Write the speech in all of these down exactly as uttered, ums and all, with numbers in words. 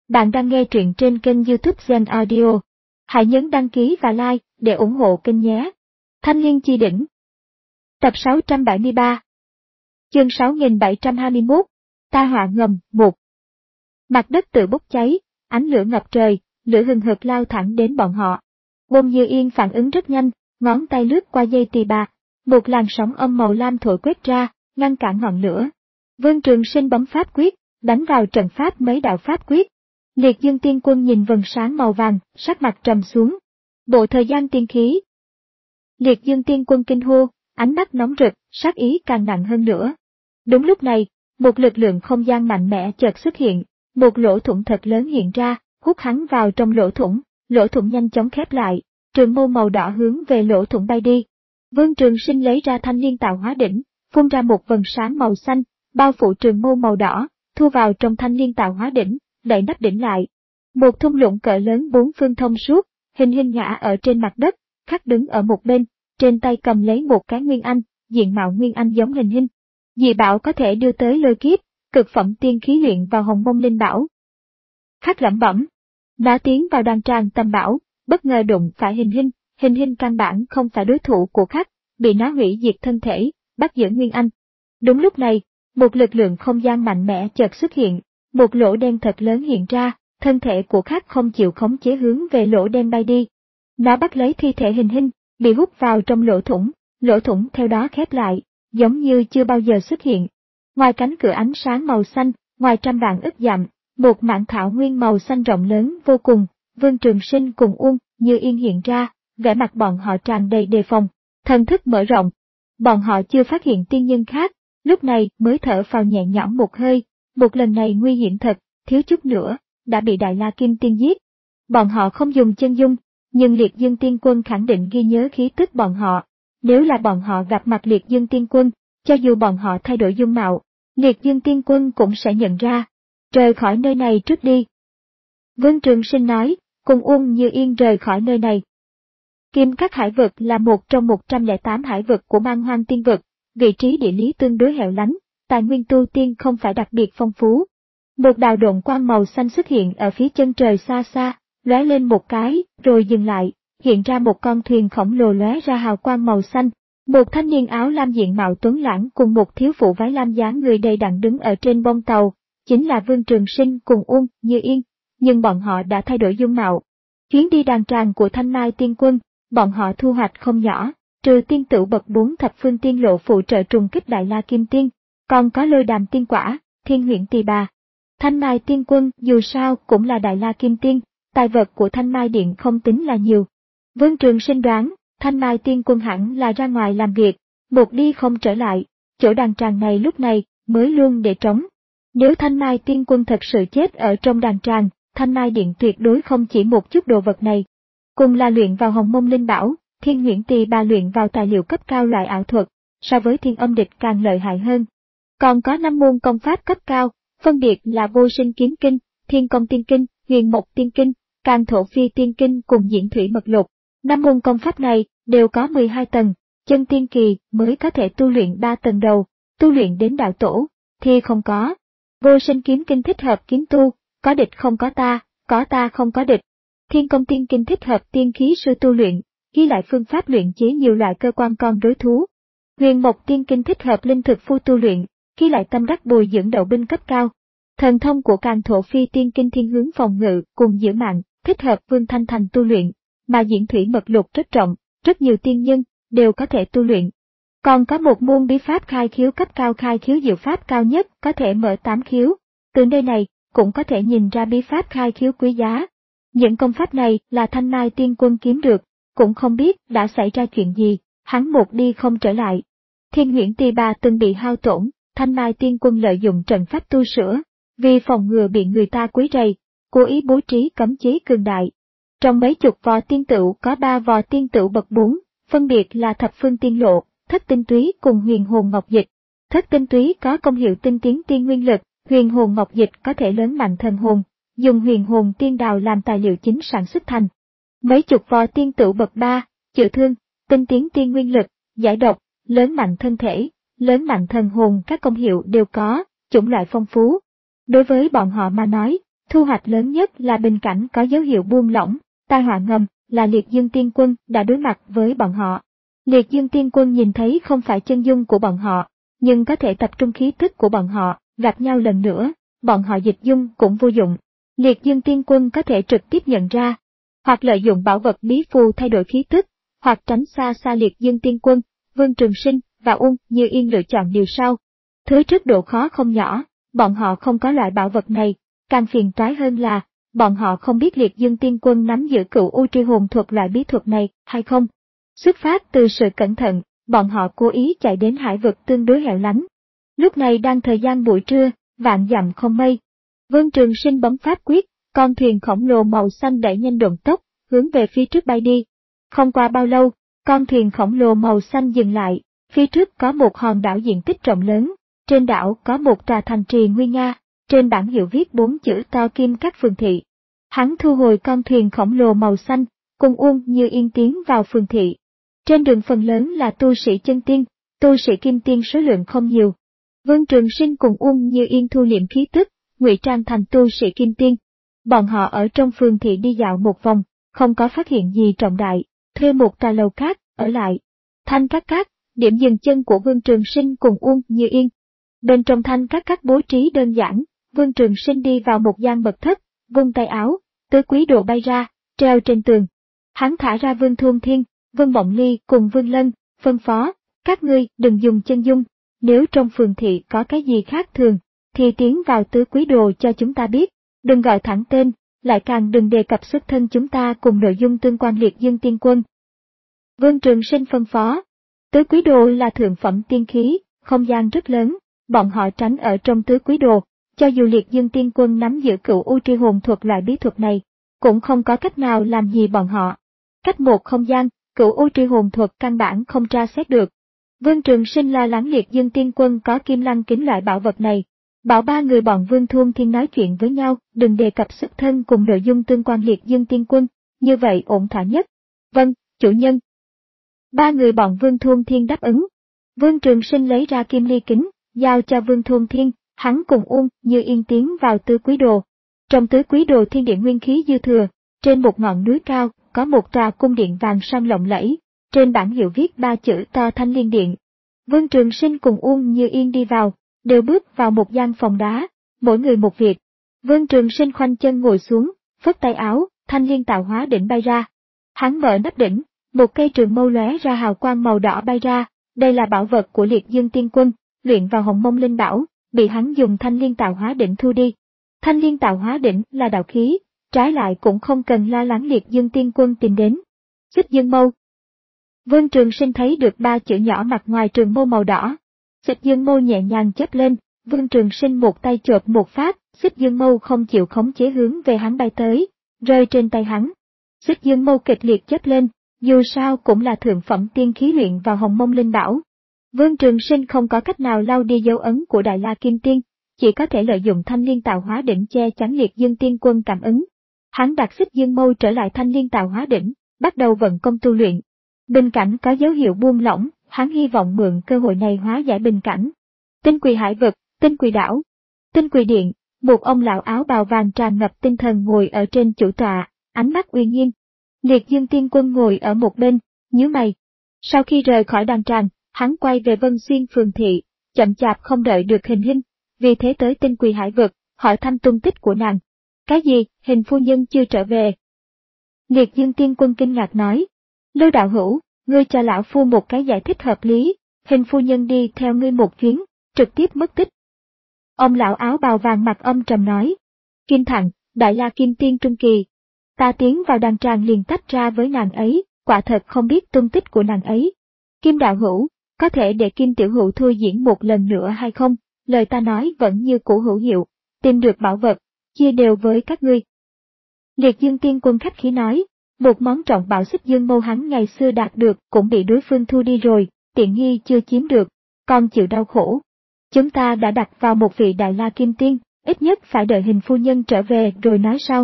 Bạn đang nghe truyện trên kênh YouTube Zen Audio. Hãy nhấn đăng ký và like để ủng hộ kênh nhé. Thanh Liên Chi Đỉnh. Tập sáu trăm bảy mươi ba. Chương sáu nghìn bảy trăm hai mươi mốt. Ta họa ngầm, một. Mặt đất tự bốc cháy, ánh lửa ngập trời, lửa hừng hực lao thẳng đến bọn họ. Bông Như Yên phản ứng rất nhanh, ngón tay lướt qua dây tỳ bà, một làn sóng âm màu lam thổi quét ra, ngăn cản ngọn lửa. Vương Trường Sinh bấm pháp quyết, đánh vào trận pháp mấy đạo pháp quyết. Liệt Dương Tiên Quân nhìn vầng sáng màu vàng, sắc mặt trầm xuống. Bộ thời gian tiên khí. Liệt Dương Tiên Quân kinh hô, ánh mắt nóng rực, sát ý càng nặng hơn nữa. Đúng lúc này, một lực lượng không gian mạnh mẽ chợt xuất hiện, một lỗ thủng thật lớn hiện ra, hút hắn vào trong lỗ thủng, lỗ thủng nhanh chóng khép lại, trường mâu màu đỏ hướng về lỗ thủng bay đi. Vương Trường Sinh lấy ra thanh liên tạo hóa đỉnh, phun ra một vầng sáng màu xanh, bao phủ trường mâu màu đỏ, thu vào trong thanh liên tạo hóa đỉnh, đậy nắp đỉnh lại. Một thung lũng cỡ lớn bốn phương thông suốt, hình hình ngã ở trên mặt đất, khắc đứng ở một bên, trên tay cầm lấy một cái nguyên anh, diện mạo nguyên anh giống hình hình. Dị bảo có thể đưa tới lôi kiếp, cực phẩm tiên khí luyện vào hồng mông linh bảo. Khắc lẩm bẩm, đã tiến vào đan tràng tâm bảo, bất ngờ đụng phải hình hình, hình hình căn bản không phải đối thủ của khắc, bị nó hủy diệt thân thể, bắt giữ nguyên anh. Đúng lúc này, một lực lượng không gian mạnh mẽ chợt xuất hiện, một lỗ đen thật lớn hiện ra, thân thể của khắc không chịu khống chế hướng về lỗ đen bay đi. Nó bắt lấy thi thể hình hình, bị hút vào trong lỗ thủng, lỗ thủng theo đó khép lại, giống như chưa bao giờ xuất hiện. Ngoài cánh cửa ánh sáng màu xanh, ngoài trăm vạn ức dặm, một mảng thảo nguyên màu xanh rộng lớn vô cùng, Vương Trường Sinh cùng Uông Như Yên hiện ra, vẻ mặt bọn họ tràn đầy đề phòng, thần thức mở rộng. Bọn họ chưa phát hiện tiên nhân khác, lúc này mới thở phào nhẹ nhõm một hơi, một lần này nguy hiểm thật, thiếu chút nữa, đã bị Đại La Kim Tiên giết. Bọn họ không dùng chân dung, nhưng Liệt Dương Tiên Quân khẳng định ghi nhớ khí tức bọn họ. Nếu là bọn họ gặp mặt Liệt Dương Tiên Quân, cho dù bọn họ thay đổi dung mạo, Liệt Dương Tiên Quân cũng sẽ nhận ra. Rời khỏi nơi này trước đi. Vương Trường Sinh nói, cùng Uông Như Yên rời khỏi nơi này. Kim Các hải vực là một trong một trăm lẻ tám hải vực của Man Hoang Tiên vực, vị trí địa lý tương đối hẻo lánh, tài nguyên tu tiên không phải đặc biệt phong phú. Một đạo độn quang màu xanh xuất hiện ở phía chân trời xa xa, lóe lên một cái, rồi dừng lại, hiện ra một con thuyền khổng lồ lóe ra hào quang màu xanh. Một thanh niên áo lam diện mạo tuấn lãng cùng một thiếu phụ váy lam dáng người đầy đặn đứng ở trên bông tàu, chính là Vương Trường Sinh cùng Uông Như Yên, nhưng bọn họ đã thay đổi dung mạo. Chuyến đi đàn tràng của Thanh Mai Tiên Quân, bọn họ thu hoạch không nhỏ, trừ tiên tửu bậc bốn thập phương tiên lộ phụ trợ trùng kích Đại La Kim Tiên, còn có lôi đàm tiên quả, thiên huyễn tỳ bà. Thanh Mai Tiên Quân dù sao cũng là Đại La Kim Tiên, tài vật của Thanh Mai Điện không tính là nhiều. Vương Trường Sinh đoán, Thanh Mai Tiên Quân hẳn là ra ngoài làm việc, một đi không trở lại, chỗ đàn tràng này lúc này mới luôn để trống. Nếu Thanh Mai Tiên Quân thật sự chết ở trong đàn tràng, Thanh Mai Điện tuyệt đối không chỉ một chút đồ vật này. Cùng là luyện vào hồng mông linh bảo, thiên huyễn tỳ bà luyện vào tài liệu cấp cao loại ảo thuật, so với thiên âm địch càng lợi hại hơn. Còn có năm môn công pháp cấp cao, phân biệt là vô sinh kiếm kinh, thiên công tiên kinh, huyền mộc tiên kinh, càn thổ phi tiên kinh cùng diễn thủy mật lục. Năm môn công pháp này đều có mười hai tầng, chân tiên kỳ mới có thể tu luyện ba tầng đầu, tu luyện đến đạo tổ thì không có. Vô sinh kiếm kinh thích hợp kiếm tu, có địch không có ta, có ta không có địch. Thiên công tiên kinh thích hợp tiên khí sư tu luyện, ghi lại phương pháp luyện chế nhiều loại cơ quan con đối thú. Huyền mộc tiên kinh thích hợp linh thực phu tu luyện, ghi lại tâm đắc bồi dưỡng đậu binh cấp cao. Thần thông của càn thổ phi tiên kinh thiên hướng phòng ngự cùng giữ mạng, thích hợp Vương Thanh Thành tu luyện, mà diễn thủy mật lục rất rộng, rất nhiều tiên nhân đều có thể tu luyện. Còn có một môn bí pháp khai khiếu cấp cao, khai khiếu diệu pháp cao nhất có thể mở tám khiếu, từ nơi này cũng có thể nhìn ra bí pháp khai khiếu quý giá. Những công pháp này là Thanh Mai Tiên Quân kiếm được, cũng không biết đã xảy ra chuyện gì, hắn một đi không trở lại. Thiên huyễn tỳ bà từng bị hao tổn, Thanh Mai Tiên Quân lợi dụng trận pháp tu sửa, vì phòng ngừa bị người ta quấy rầy, cố ý bố trí cấm chế cường đại. Trong mấy chục vò tiên tửu có ba vò tiên tửu bậc bốn, phân biệt là thập phương tiên lộ, thất tinh túy cùng huyền hồn ngọc dịch. Thất tinh túy có công hiệu tinh tiến tiên nguyên lực, huyền hồn ngọc dịch có thể lớn mạnh thần hồn, dùng huyền hồn tiên đào làm tài liệu chính sản xuất thành. Mấy chục vò tiên tửu bậc ba, chữa thương, tinh tiến tiên nguyên lực, giải độc, lớn mạnh thân thể, lớn mạnh thần hồn, các công hiệu đều có, chủng loại phong phú. Đối với bọn họ mà nói, Thu hoạch lớn nhất là bình cảnh có dấu hiệu buông lỏng, tai họa ngầm là Liệt Dương Tiên Quân đã đối mặt với bọn họ. Liệt Dương Tiên Quân nhìn thấy không phải chân dung của bọn họ, nhưng có thể tập trung khí tức của bọn họ, gặp nhau lần nữa, bọn họ dịch dung cũng vô dụng. Liệt Dương Tiên Quân có thể trực tiếp nhận ra, hoặc lợi dụng bảo vật bí phù thay đổi khí tức, hoặc tránh xa xa Liệt Dương Tiên Quân. Vương Trường Sinh và Uông Như Yên lựa chọn điều sau. Thứ trước độ khó không nhỏ, bọn họ không có loại bảo vật này, càng phiền toái hơn là, bọn họ không biết Liệt Dương Tiên Quân nắm giữ Cửu U Truy Hồn thuật loại bí thuật này hay không. Xuất phát từ sự cẩn thận, bọn họ cố ý chạy đến hải vực tương đối hẻo lánh. Lúc này đang thời gian buổi trưa, vạn dặm không mây. Vương Trường Sinh bấm pháp quyết, con thuyền khổng lồ màu xanh đẩy nhanh độn tốc, hướng về phía trước bay đi. Không qua bao lâu, con thuyền khổng lồ màu xanh dừng lại, phía trước có một hòn đảo diện tích rộng lớn, trên đảo có một tòa thành trì nguy nga, trên bảng hiệu viết bốn chữ to Kim Các Phường Thị. Hắn thu hồi con thuyền khổng lồ màu xanh, cùng Uông Như Yên tiến vào phường thị. Trên đường phần lớn là tu sĩ chân tiên, tu sĩ kim tiên số lượng không nhiều. Vương Trường Sinh cùng Uông Như Yên thu liệm khí tức, ngụy trang thành tu sĩ kim tiên. Bọn họ ở trong phường thị đi dạo một vòng, không có phát hiện gì trọng đại, thuê một tòa lầu cát, ở lại. Thanh Các Các, điểm dừng chân của Vương Trường Sinh cùng Uông Như Yên. Bên trong Thanh Các Các bố trí đơn giản, Vương Trường Sinh đi vào một gian mật thất, vung tay áo, tứ quý đồ bay ra, treo trên tường. Hắn thả ra Vương Thôn Thiên, Vương Mộng Ly cùng Vương Lân, phân phó, các ngươi đừng dùng chân dung, nếu trong phường thị có cái gì khác thường, thì tiến vào tứ quý đồ cho chúng ta biết, đừng gọi thẳng tên, lại càng đừng đề cập xuất thân chúng ta cùng nội dung tương quan Liệt Dương Tiên Quân. Vương Trường Sinh phân phó, tứ quý đồ là thượng phẩm tiên khí, không gian rất lớn, bọn họ tránh ở trong tứ quý đồ, cho dù Liệt Dương Tiên Quân nắm giữ Cửu U Truy Hồn thuật loại bí thuật này, cũng không có cách nào làm gì bọn họ. Cách một không gian, Cửu U Truy Hồn thuật căn bản không tra xét được. Vương Trường Sinh lo lắng Liệt Dương Tiên Quân có Kim Lăng Kính loại bảo vật này, bảo ba người bọn Vương Thôn Thiên nói chuyện với nhau, đừng đề cập xuất thân cùng nội dung tương quan Liệt Dương Tiên Quân, như vậy ổn thỏa nhất. Vâng, chủ nhân. Ba người bọn Vương Thôn Thiên đáp ứng. Vương Trường Sinh lấy ra kim ly kính, giao cho Vương Thôn Thiên, hắn cùng Uông Như Yên tiến vào tứ quý đồ. Trong tứ quý đồ thiên địa nguyên khí dư thừa, trên một ngọn núi cao, có một tòa cung điện vàng son lộng lẫy, trên bảng hiệu viết ba chữ to Thanh Liên Điện. Vương Trường Sinh cùng Uông Như Yên đi vào, đều bước vào một gian phòng đá, mỗi người một việc. Vương Trường Sinh khoanh chân ngồi xuống, phất tay áo, Thanh Liên Tạo Hóa Đỉnh bay ra. Hắn mở nắp đỉnh, một cây trường mâu lóe ra hào quang màu đỏ bay ra, đây là bảo vật của Liệt Dương Tiên Quân, luyện vào Hồng Mông Linh Bảo, bị hắn dùng Thanh Liên Tạo Hóa Đỉnh thu đi. Thanh Liên Tạo Hóa Đỉnh là đạo khí, trái lại cũng không cần lo lắng Liệt Dương Tiên Quân tìm đến. Xích Dương Mâu. Vương Trường Sinh thấy được ba chữ nhỏ mặt ngoài trường mâu màu đỏ. Xích Dương Mâu nhẹ nhàng chớp lên, Vương Trường Sinh một tay chộp một phát, Xích Dương Mâu không chịu khống chế hướng về hắn bay tới, rơi trên tay hắn. Xích Dương Mâu kịch liệt chớp lên, dù sao cũng là thượng phẩm tiên khí luyện vào Hồng Mông Linh Bảo. Vương Trường Sinh không có cách nào lau đi dấu ấn của Đại La Kim Tiên, chỉ có thể lợi dụng Thanh Liên Tạo Hóa Đỉnh che chắn Liệt Dương Tiên Quân cảm ứng. Hắn đặt Xích Dương Mâu trở lại Thanh Liên Tạo Hóa Đỉnh, bắt đầu vận công tu luyện. Bình cảnh có dấu hiệu buông lỏng, hắn hy vọng mượn cơ hội này hóa giải bình cảnh. Tinh Quỳ Hải Vực, Tinh Quỳ Đảo, Tinh Quỳ Điện, một ông lão áo bào vàng tràn ngập tinh thần ngồi ở trên chủ tọa, ánh mắt uy nghiêm. Liệt Dương Tiên Quân ngồi ở một bên, nhíu mày. Sau khi rời khỏi đàn tràng, hắn quay về Vân Xuyên phường thị, chậm chạp không đợi được Hình Hinh, vì thế tới Tinh Quỳ Hải Vực, hỏi thăm tung tích của nàng. Cái gì, Hình phu nhân chưa trở về? Liệt Dương Tiên Quân kinh ngạc nói. Lưu đạo hữu, ngươi cho lão phu một cái giải thích hợp lý, Hình phu nhân đi theo ngươi một chuyến, trực tiếp mất tích. Ông lão áo bào vàng mặt âm trầm nói. Kim Thặng, Đại La Kim Tiên Trung Kỳ. Ta tiến vào đàn tràng liền tách ra với nàng ấy, quả thật không biết tung tích của nàng ấy. Kim đạo hữu, có thể để Kim tiểu hữu thôi diễn một lần nữa hay không? Lời ta nói vẫn như cũ hữu hiệu, tìm được bảo vật, chia đều với các ngươi. Liệt Dương Tiên Quân khách khí nói, một món trọng bảo Xích Dương Mâu hắn ngày xưa đạt được cũng bị đối phương thu đi rồi, tiện nghi chưa chiếm được, còn chịu đau khổ. Chúng ta đã đặt vào một vị Đại La Kim Tiên, ít nhất phải đợi Hình phu nhân trở về rồi nói sau.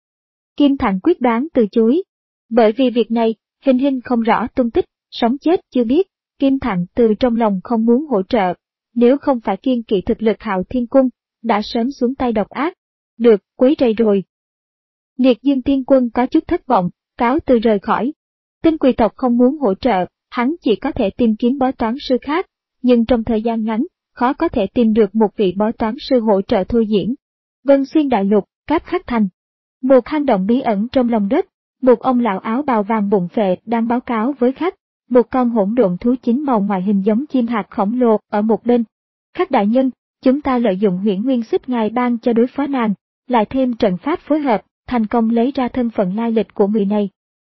Kim Thặng quyết đoán từ chối. Bởi vì việc này, Hình Hinh không rõ tung tích, sống chết chưa biết, Kim Thặng từ trong lòng không muốn hỗ trợ, nếu không phải kiêng kỵ thực lực Hạo Thiên Cung, đã sớm xuống tay độc ác. được, quấy rầy rồi. Liệt Dương Tiên Quân có chút thất vọng, cáo từ rời khỏi. Tinh Quỳ tộc không muốn hỗ trợ, hắn chỉ có thể tìm kiếm bói toán sư khác, nhưng trong thời gian ngắn, khó có thể tìm được một vị bói toán sư hỗ trợ thôi diễn. Vân Xuyên Đại Lục, Cáp Khắc Thành. Một hang động bí ẩn trong lòng đất, một ông lão áo bào vàng bụng phệ đang báo cáo với khách, một con hỗn độn thú chín màu ngoại hình giống chim hạt khổng lồ ở một bên. Khách đại nhân, chúng ta lợi dụng huyễn nguyên xích ngài ban cho đối phó nàng, lại thêm trận pháp phối hợp, thành công lấy ra thân phận lai lịch của người này.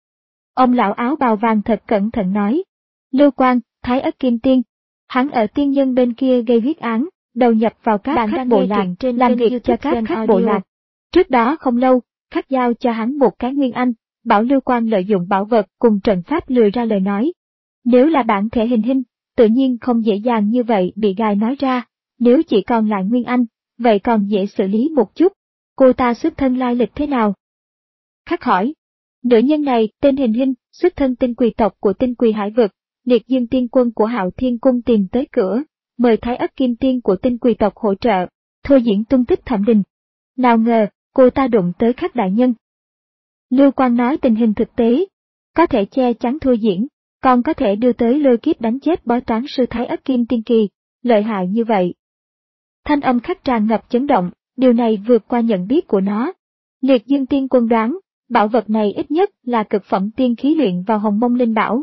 Ông lão áo bào vàng thật cẩn thận nói. Lưu Quang, Thái Ất Kim Tiên. Hắn ở tiên nhân bên kia gây huyết án, đầu nhập vào các khách bộ lạc, làm việc cho các khách bộ lạc. Trước đó không lâu, khách giao cho hắn một cái nguyên anh, bảo Lưu Quang lợi dụng bảo vật cùng trận pháp lừa ra lời nói. Nếu là bản thể hình hình, tự nhiên không dễ dàng như vậy bị gài nói ra, nếu chỉ còn lại nguyên anh, vậy còn dễ xử lý một chút. Cô ta xuất thân lai lịch thế nào? Khách hỏi. Nữ nhân này tên Hình Hình, xuất thân Tinh Quỳ tộc của Tinh Quỳ Hải vực, Liệt Dương Tiên Quân của Hạo Thiên Cung tìm tới cửa, mời Thái Ất Kim Tiên của Tinh Quỳ tộc hỗ trợ, thôi diễn tung tích Thẩm Đình. Nào ngờ, cô ta đụng tới Khách đại nhân. Lưu Quang nói tình hình thực tế, có thể che chắn thôi diễn, còn có thể đưa tới lôi kiếp đánh chết bói toán sư Thái Ất Kim Tiên kỳ, lợi hại như vậy. Thanh âm Khách tràn ngập chấn động, điều này vượt qua nhận biết của nó. Liệt Dương Tiên Quân đoán, bảo vật này ít nhất là cực phẩm tiên khí luyện vào Hồng Mông Linh Bảo.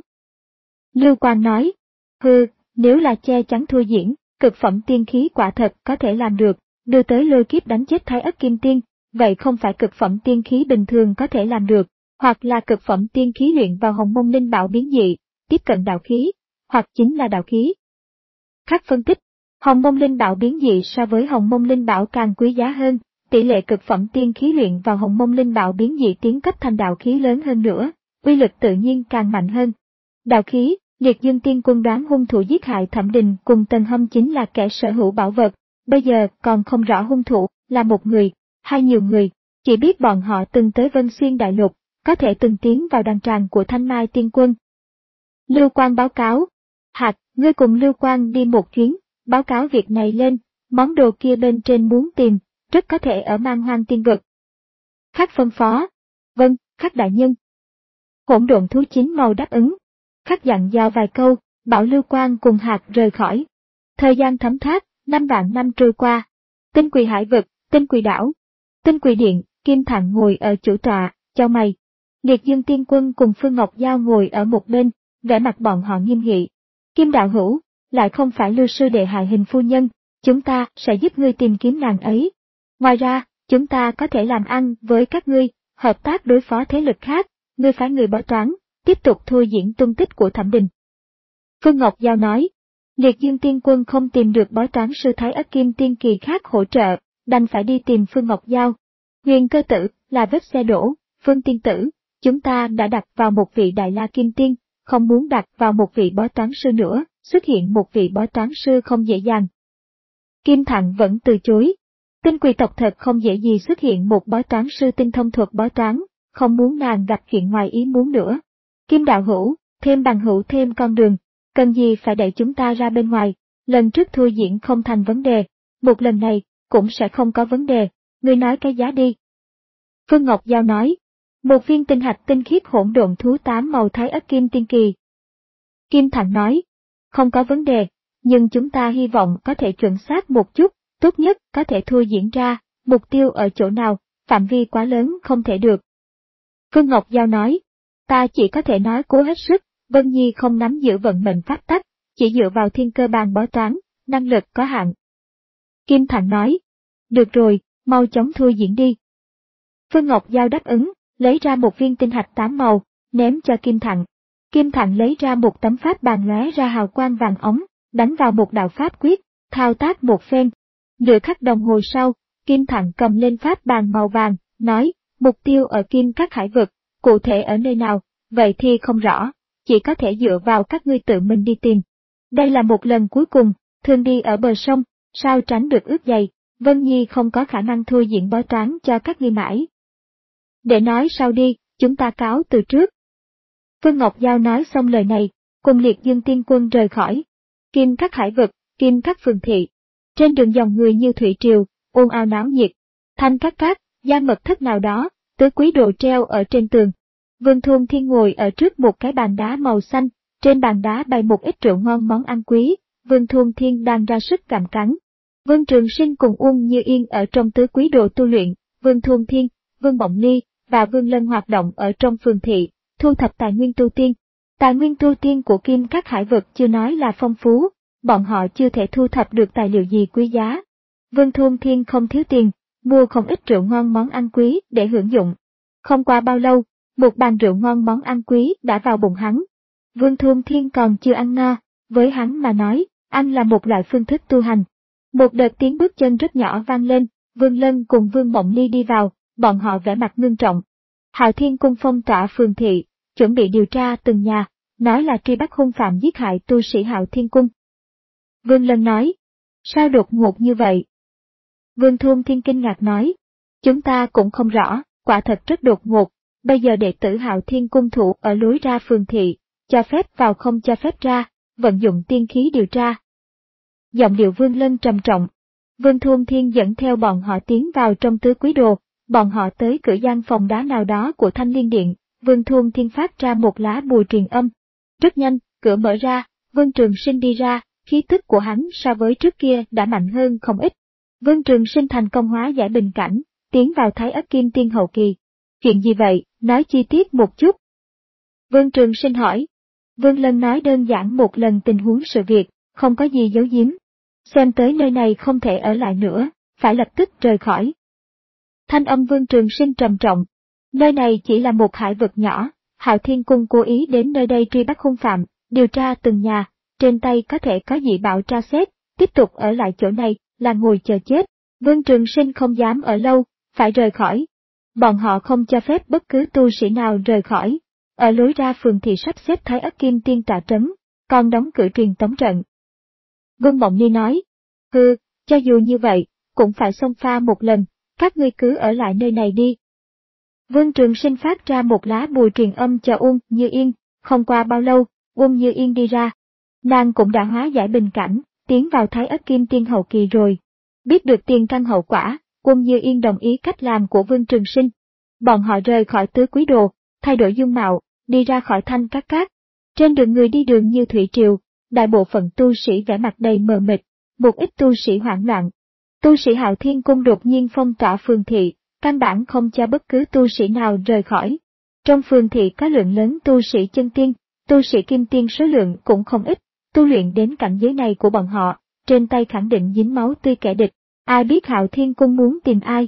Lưu Quang nói, hừ, nếu là che chắn thôi diễn, cực phẩm tiên khí quả thật có thể làm được, đưa tới lôi kiếp đánh chết Thái Ất Kim Tiên, vậy không phải cực phẩm tiên khí bình thường có thể làm được, hoặc là cực phẩm tiên khí luyện vào Hồng Mông Linh Bảo biến dị, tiếp cận đạo khí, hoặc chính là đạo khí. Khác phân tích, Hồng Mông Linh Bảo biến dị so với Hồng Mông Linh Bảo càng quý giá hơn, tỷ lệ cực phẩm tiên khí luyện vào Hồng Mông Linh Bảo biến dị tiến cấp thành đạo khí lớn hơn nữa, uy lực tự nhiên càng mạnh hơn. Đạo khí, Liệt Dương Tiên Quân đoán hung thủ giết hại Thẩm Đình cùng Tần Hâm chính là kẻ sở hữu bảo vật, bây giờ còn không rõ hung thủ là một người, hay nhiều người, chỉ biết bọn họ từng tới Vân Xuyên Đại Lục, có thể từng tiến vào đàn tràng của Thanh Mai Tiên Quân. Lưu Quang báo cáo, Hạt, ngươi cùng Lưu Quang đi một chuyến, báo cáo việc này lên, món đồ kia bên trên muốn tìm, rất có thể ở Man Hoang Tiên vực. Khách phân phó, vâng, Khách đại nhân. Hỗn độn thú chín màu đáp ứng. Khách dặn dò vài câu, bảo Lưu Quang cùng Hạt rời khỏi. Thời gian thấm thoát, năm vạn năm trôi qua. Tinh Quỳ Hải vực, Tinh Quỳ đảo, Tinh Quỳ điện, Kim Thặng ngồi ở chủ tọa, chau mày. Liệt Dương Tiên Quân cùng Phương Ngọc Giao ngồi ở một bên, vẻ mặt bọn họ nghiêm nghị. Kim đạo hữu, lại không phải Lưu sư đệ hại Hình phu nhân, chúng ta sẽ giúp ngươi tìm kiếm nàng ấy. Ngoài ra, chúng ta có thể làm ăn với các ngươi, hợp tác đối phó thế lực khác, ngươi phái người bói toán, tiếp tục thôi diễn tung tích của Thẩm Đình. Phương Ngọc Giao nói, Liệt Dương Tiên Quân không tìm được bói toán sư Thái Ất Kim Tiên kỳ khác hỗ trợ, đành phải đi tìm Phương Ngọc Giao. Huyền Cơ Tử là vết xe đổ, Phương Tiên Tử, chúng ta đã đặt vào một vị Đại La Kim Tiên, không muốn đặt vào một vị bói toán sư nữa, xuất hiện một vị bói toán sư không dễ dàng. Kim Thặng vẫn từ chối. Tinh Quỳ tộc thật không dễ gì xuất hiện một bói toán sư tinh thông thuật bói toán, không muốn nàng gặp chuyện ngoài ý muốn nữa. Kim đạo hữu, thêm bằng hữu thêm con đường, cần gì phải đẩy chúng ta ra bên ngoài, lần trước thôi diễn không thành vấn đề, một lần này, cũng sẽ không có vấn đề, ngươi nói cái giá đi. Phương Ngọc Giao nói, một viên tinh hạch tinh khiết hỗn độn thú tám màu Thái Ất Kim Tiên kỳ. Kim Thặng nói, không có vấn đề, nhưng chúng ta hy vọng có thể chuẩn xác một chút, tốt nhất có thể thôi diễn ra, mục tiêu ở chỗ nào, phạm vi quá lớn không thể được. Phương Ngọc Giao nói, ta chỉ có thể nói cố hết sức, Vân Nhi không nắm giữ vận mệnh pháp tắc, chỉ dựa vào thiên cơ bàn bói toán, năng lực có hạn. Kim Thặng nói, được rồi, mau chóng thôi diễn đi. Phương Ngọc Giao đáp ứng, lấy ra một viên tinh hạch tám màu, ném cho Kim Thặng. Kim Thặng lấy ra một tấm pháp bàn lóe ra hào quang vàng ống, đánh vào một đạo pháp quyết, thao tác một phen. Nửa khắc đồng hồ sau, Kim Thặng cầm lên pháp bàn màu vàng, nói, mục tiêu ở Kim Các Hải vực, cụ thể ở nơi nào, vậy thì không rõ, chỉ có thể dựa vào các ngươi tự mình đi tìm. Đây là một lần cuối cùng, thường đi ở bờ sông, sao tránh được ướt dày, Vân Nhi không có khả năng thôi diễn bói toán cho các ngươi mãi. Để nói sau đi, chúng ta cáo từ trước. Phương Ngọc Giao nói xong lời này, cùng Liệt Dương Tiên Quân rời khỏi. Kim Các Hải vực, Kim Các phường thị. Trên đường dòng người như thủy triều, ồn ào náo nhiệt. Thanh Cát Cát, gian mật thất nào đó, tứ quý đồ treo ở trên tường. Vương Thôn Thiên ngồi ở trước một cái bàn đá màu xanh, trên bàn đá bày một ít rượu ngon món ăn quý, Vương Thôn Thiên đang ra sức gặm cắn. Vương Trường Sinh cùng Uông Như Yên ở trong tứ quý đồ tu luyện, Vương Thôn Thiên, Vương Mộng Ly và Vương Lân hoạt động ở trong phường thị, thu thập tài nguyên tu tiên. Tài nguyên tu tiên của Kim Các Hải vực chưa nói là phong phú, bọn họ chưa thể thu thập được tài liệu gì quý giá. Vương Thôn Thiên không thiếu tiền, mua không ít rượu ngon món ăn quý để hưởng dụng. Không qua bao lâu, một bàn rượu ngon món ăn quý đã vào bụng hắn. Vương Thôn Thiên còn chưa ăn no, với hắn mà nói, ăn là một loại phương thức tu hành. Một đợt tiếng bước chân rất nhỏ vang lên, Vương Lân cùng Vương Mộng Ly đi vào, bọn họ vẻ mặt ngưng trọng. Hạo Thiên Cung phong tỏa phường thị, chuẩn bị điều tra từng nhà, nói là truy bắt hung phạm giết hại tu sĩ Hạo Thiên Cung. Vương Lân nói, sao đột ngột như vậy? Vương Thôn Thiên kinh ngạc nói, chúng ta cũng không rõ, quả thật rất đột ngột, bây giờ đệ tử Hạo Thiên Cung thủ ở lối ra phường thị, cho phép vào không cho phép ra, vận dụng tiên khí điều tra. Giọng điệu Vương Lân trầm trọng. Vương Thôn Thiên dẫn theo bọn họ tiến vào trong tứ quý đồ, bọn họ tới cửa gian phòng đá nào đó của Thanh Liên Điện, Vương Thôn Thiên phát ra một lá bùa truyền âm. Rất nhanh, cửa mở ra, Vương Trường Sinh đi ra, khí tức của hắn so với trước kia đã mạnh hơn không ít. Vương Trường Sinh thành công hóa giải bình cảnh, tiến vào Thái Ất Kim Tiên hậu kỳ. Chuyện gì vậy, nói chi tiết một chút. Vương Trường Sinh hỏi. Vương Lân nói đơn giản một lần tình huống sự việc, không có gì giấu giếm. Xem tới nơi này không thể ở lại nữa, phải lập tức rời khỏi. Thanh âm Vương Trường Sinh trầm trọng. Nơi này chỉ là một hải vực nhỏ, Hạo Thiên Cung cố ý đến nơi đây truy bắt hung phạm, điều tra từng nhà, trên tay có thể có dị bảo tra xét, tiếp tục ở lại chỗ này là ngồi chờ chết. Vương Trường Sinh không dám ở lâu, phải rời khỏi. Bọn họ không cho phép bất cứ tu sĩ nào rời khỏi. Ở lối ra phường thì sắp xếp Thái Ất Kim Tiên tọa trấn, còn đóng cửa truyền tống trận. Vương Mộng Ly nói, hừ, cho dù như vậy, cũng phải xông pha một lần, các ngươi cứ ở lại nơi này đi. Vương Trường Sinh phát ra một lá bùa truyền âm cho Uông Như Yên, không qua bao lâu, Uông Như Yên đi ra. Nàng cũng đã hóa giải bình cảnh, tiến vào Thái Ất Kim Tiên hậu kỳ rồi. Biết được tiền căn hậu quả, Uông Như Yên đồng ý cách làm của Vương Trường Sinh. Bọn họ rời khỏi tứ quý đồ, thay đổi dung mạo, đi ra khỏi Thanh Cát Cát. Trên đường người đi đường như thủy triều, đại bộ phận tu sĩ vẻ mặt đầy mờ mịt, một ít tu sĩ hoảng loạn. Tu sĩ Hạo Thiên Cung đột nhiên phong tỏa phường thị, căn bản không cho bất cứ tu sĩ nào rời khỏi. Trong phường thị có lượng lớn tu sĩ chân tiên, tu sĩ kim tiên số lượng cũng không ít, tu luyện đến cảnh giới này của bọn họ, trên tay khẳng định dính máu tươi kẻ địch, ai biết Hạo Thiên Cung muốn tìm ai.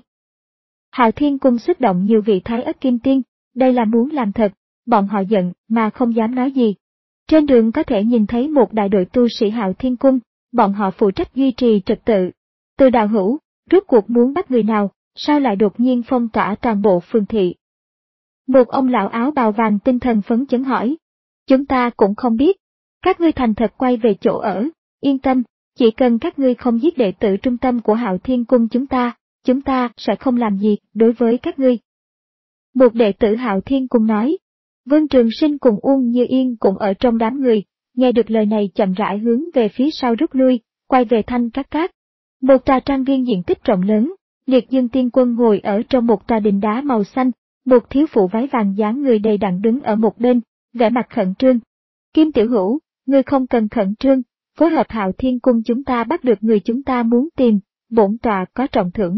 Hạo Thiên Cung xuất động nhiều vị Thái Ất Kim Tiên, đây là muốn làm thật, bọn họ giận mà không dám nói gì. Trên đường có thể nhìn thấy một đại đội tu sĩ Hạo Thiên Cung, bọn họ phụ trách duy trì trật tự. Từ đạo hữu, rốt cuộc muốn bắt người nào, sao lại đột nhiên phong tỏa toàn bộ phường thị? Một ông lão áo bào vàng tinh thần phấn chấn hỏi. Chúng ta cũng không biết. Các ngươi thành thật quay về chỗ ở, yên tâm, chỉ cần các ngươi không giết đệ tử trung tâm của Hạo Thiên Cung chúng ta, chúng ta sẽ không làm gì đối với các ngươi. Một đệ tử Hạo Thiên Cung nói. Vương Trường Sinh cùng Uông Như Yên cũng ở trong đám người, nghe được lời này chậm rãi hướng về phía sau rút lui, quay về Thanh Cát Cát. Một tòa trang viên diện tích rộng lớn, Liệt Dương Tiên Quân ngồi ở trong một tòa đình đá màu xanh, một thiếu phụ váy vàng dáng người đầy đặn đứng ở một bên, vẻ mặt khẩn trương. Kim tiểu hữu, ngươi không cần khẩn trương, phối hợp Hạo Thiên Cung chúng ta bắt được người chúng ta muốn tìm, bổn tọa có trọng thưởng.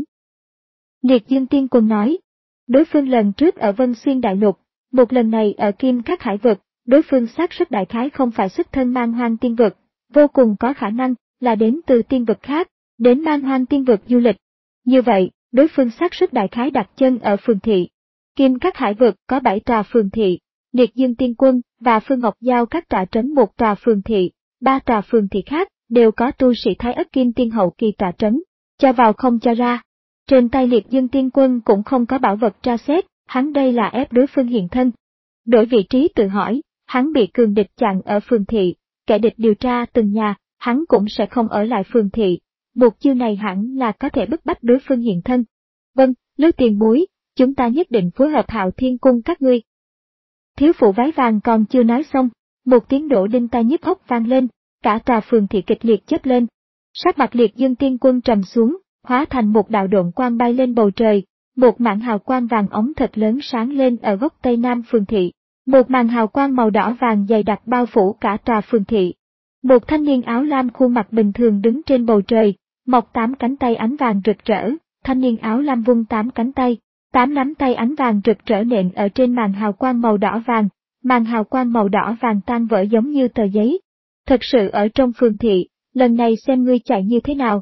Liệt Dương Tiên Quân nói, đối phương lần trước ở Vân Xuyên Đại Lục, một lần này ở Kim Các Hải vực, đối phương xác suất đại khái không phải xuất thân Man Hoang Tiên vực, vô cùng có khả năng là đến từ tiên vực khác, đến Man Hoang Tiên vực du lịch. Như vậy, đối phương xác suất đại khái đặt chân ở phường thị. Kim Các Hải vực có bảy tòa phường thị, Liệt Dương Tiên Quân và Phương Ngọc Giao các tọa trấn một tòa phường thị, ba tòa phường thị khác đều có tu sĩ Thái Ất Kim Tiên hậu kỳ tọa trấn, cho vào không cho ra. Trên tay Liệt Dương Tiên Quân cũng không có bảo vật tra xét, hắn đây là ép đối phương hiện thân. Đổi vị trí tự hỏi, hắn bị cường địch chặn ở phường thị, kẻ địch điều tra từng nhà, hắn cũng sẽ không ở lại phường thị. Một chiêu này hẳn là có thể bức bách đối phương hiện thân. Vâng, Lưu tiền bối, chúng ta nhất định phối hợp Hạo Thiên Cung các ngươi. Thiếu phụ váy vàng còn chưa nói xong, một tiếng đổ đinh tai nhức óc vang lên, cả tòa phường thị kịch liệt chớp lên. Sắc mặt Liệt Dương Tiên Quân trầm xuống, hóa thành một đạo độn quang bay lên bầu trời, một mảng hào quang vàng óng thật lớn sáng lên ở góc tây nam phường thị. Một màn hào quang màu đỏ vàng dày đặc bao phủ cả tòa phường thị. Một thanh niên áo lam khuôn mặt bình thường đứng trên bầu trời, mọc tám cánh tay ánh vàng rực rỡ, thanh niên áo lam vung tám cánh tay, tám nắm tay ánh vàng rực rỡ nện ở trên màn hào quang màu đỏ vàng, màn hào quang màu đỏ vàng tan vỡ giống như tờ giấy. Thật sự ở trong phường thị, lần này xem ngươi chạy như thế nào.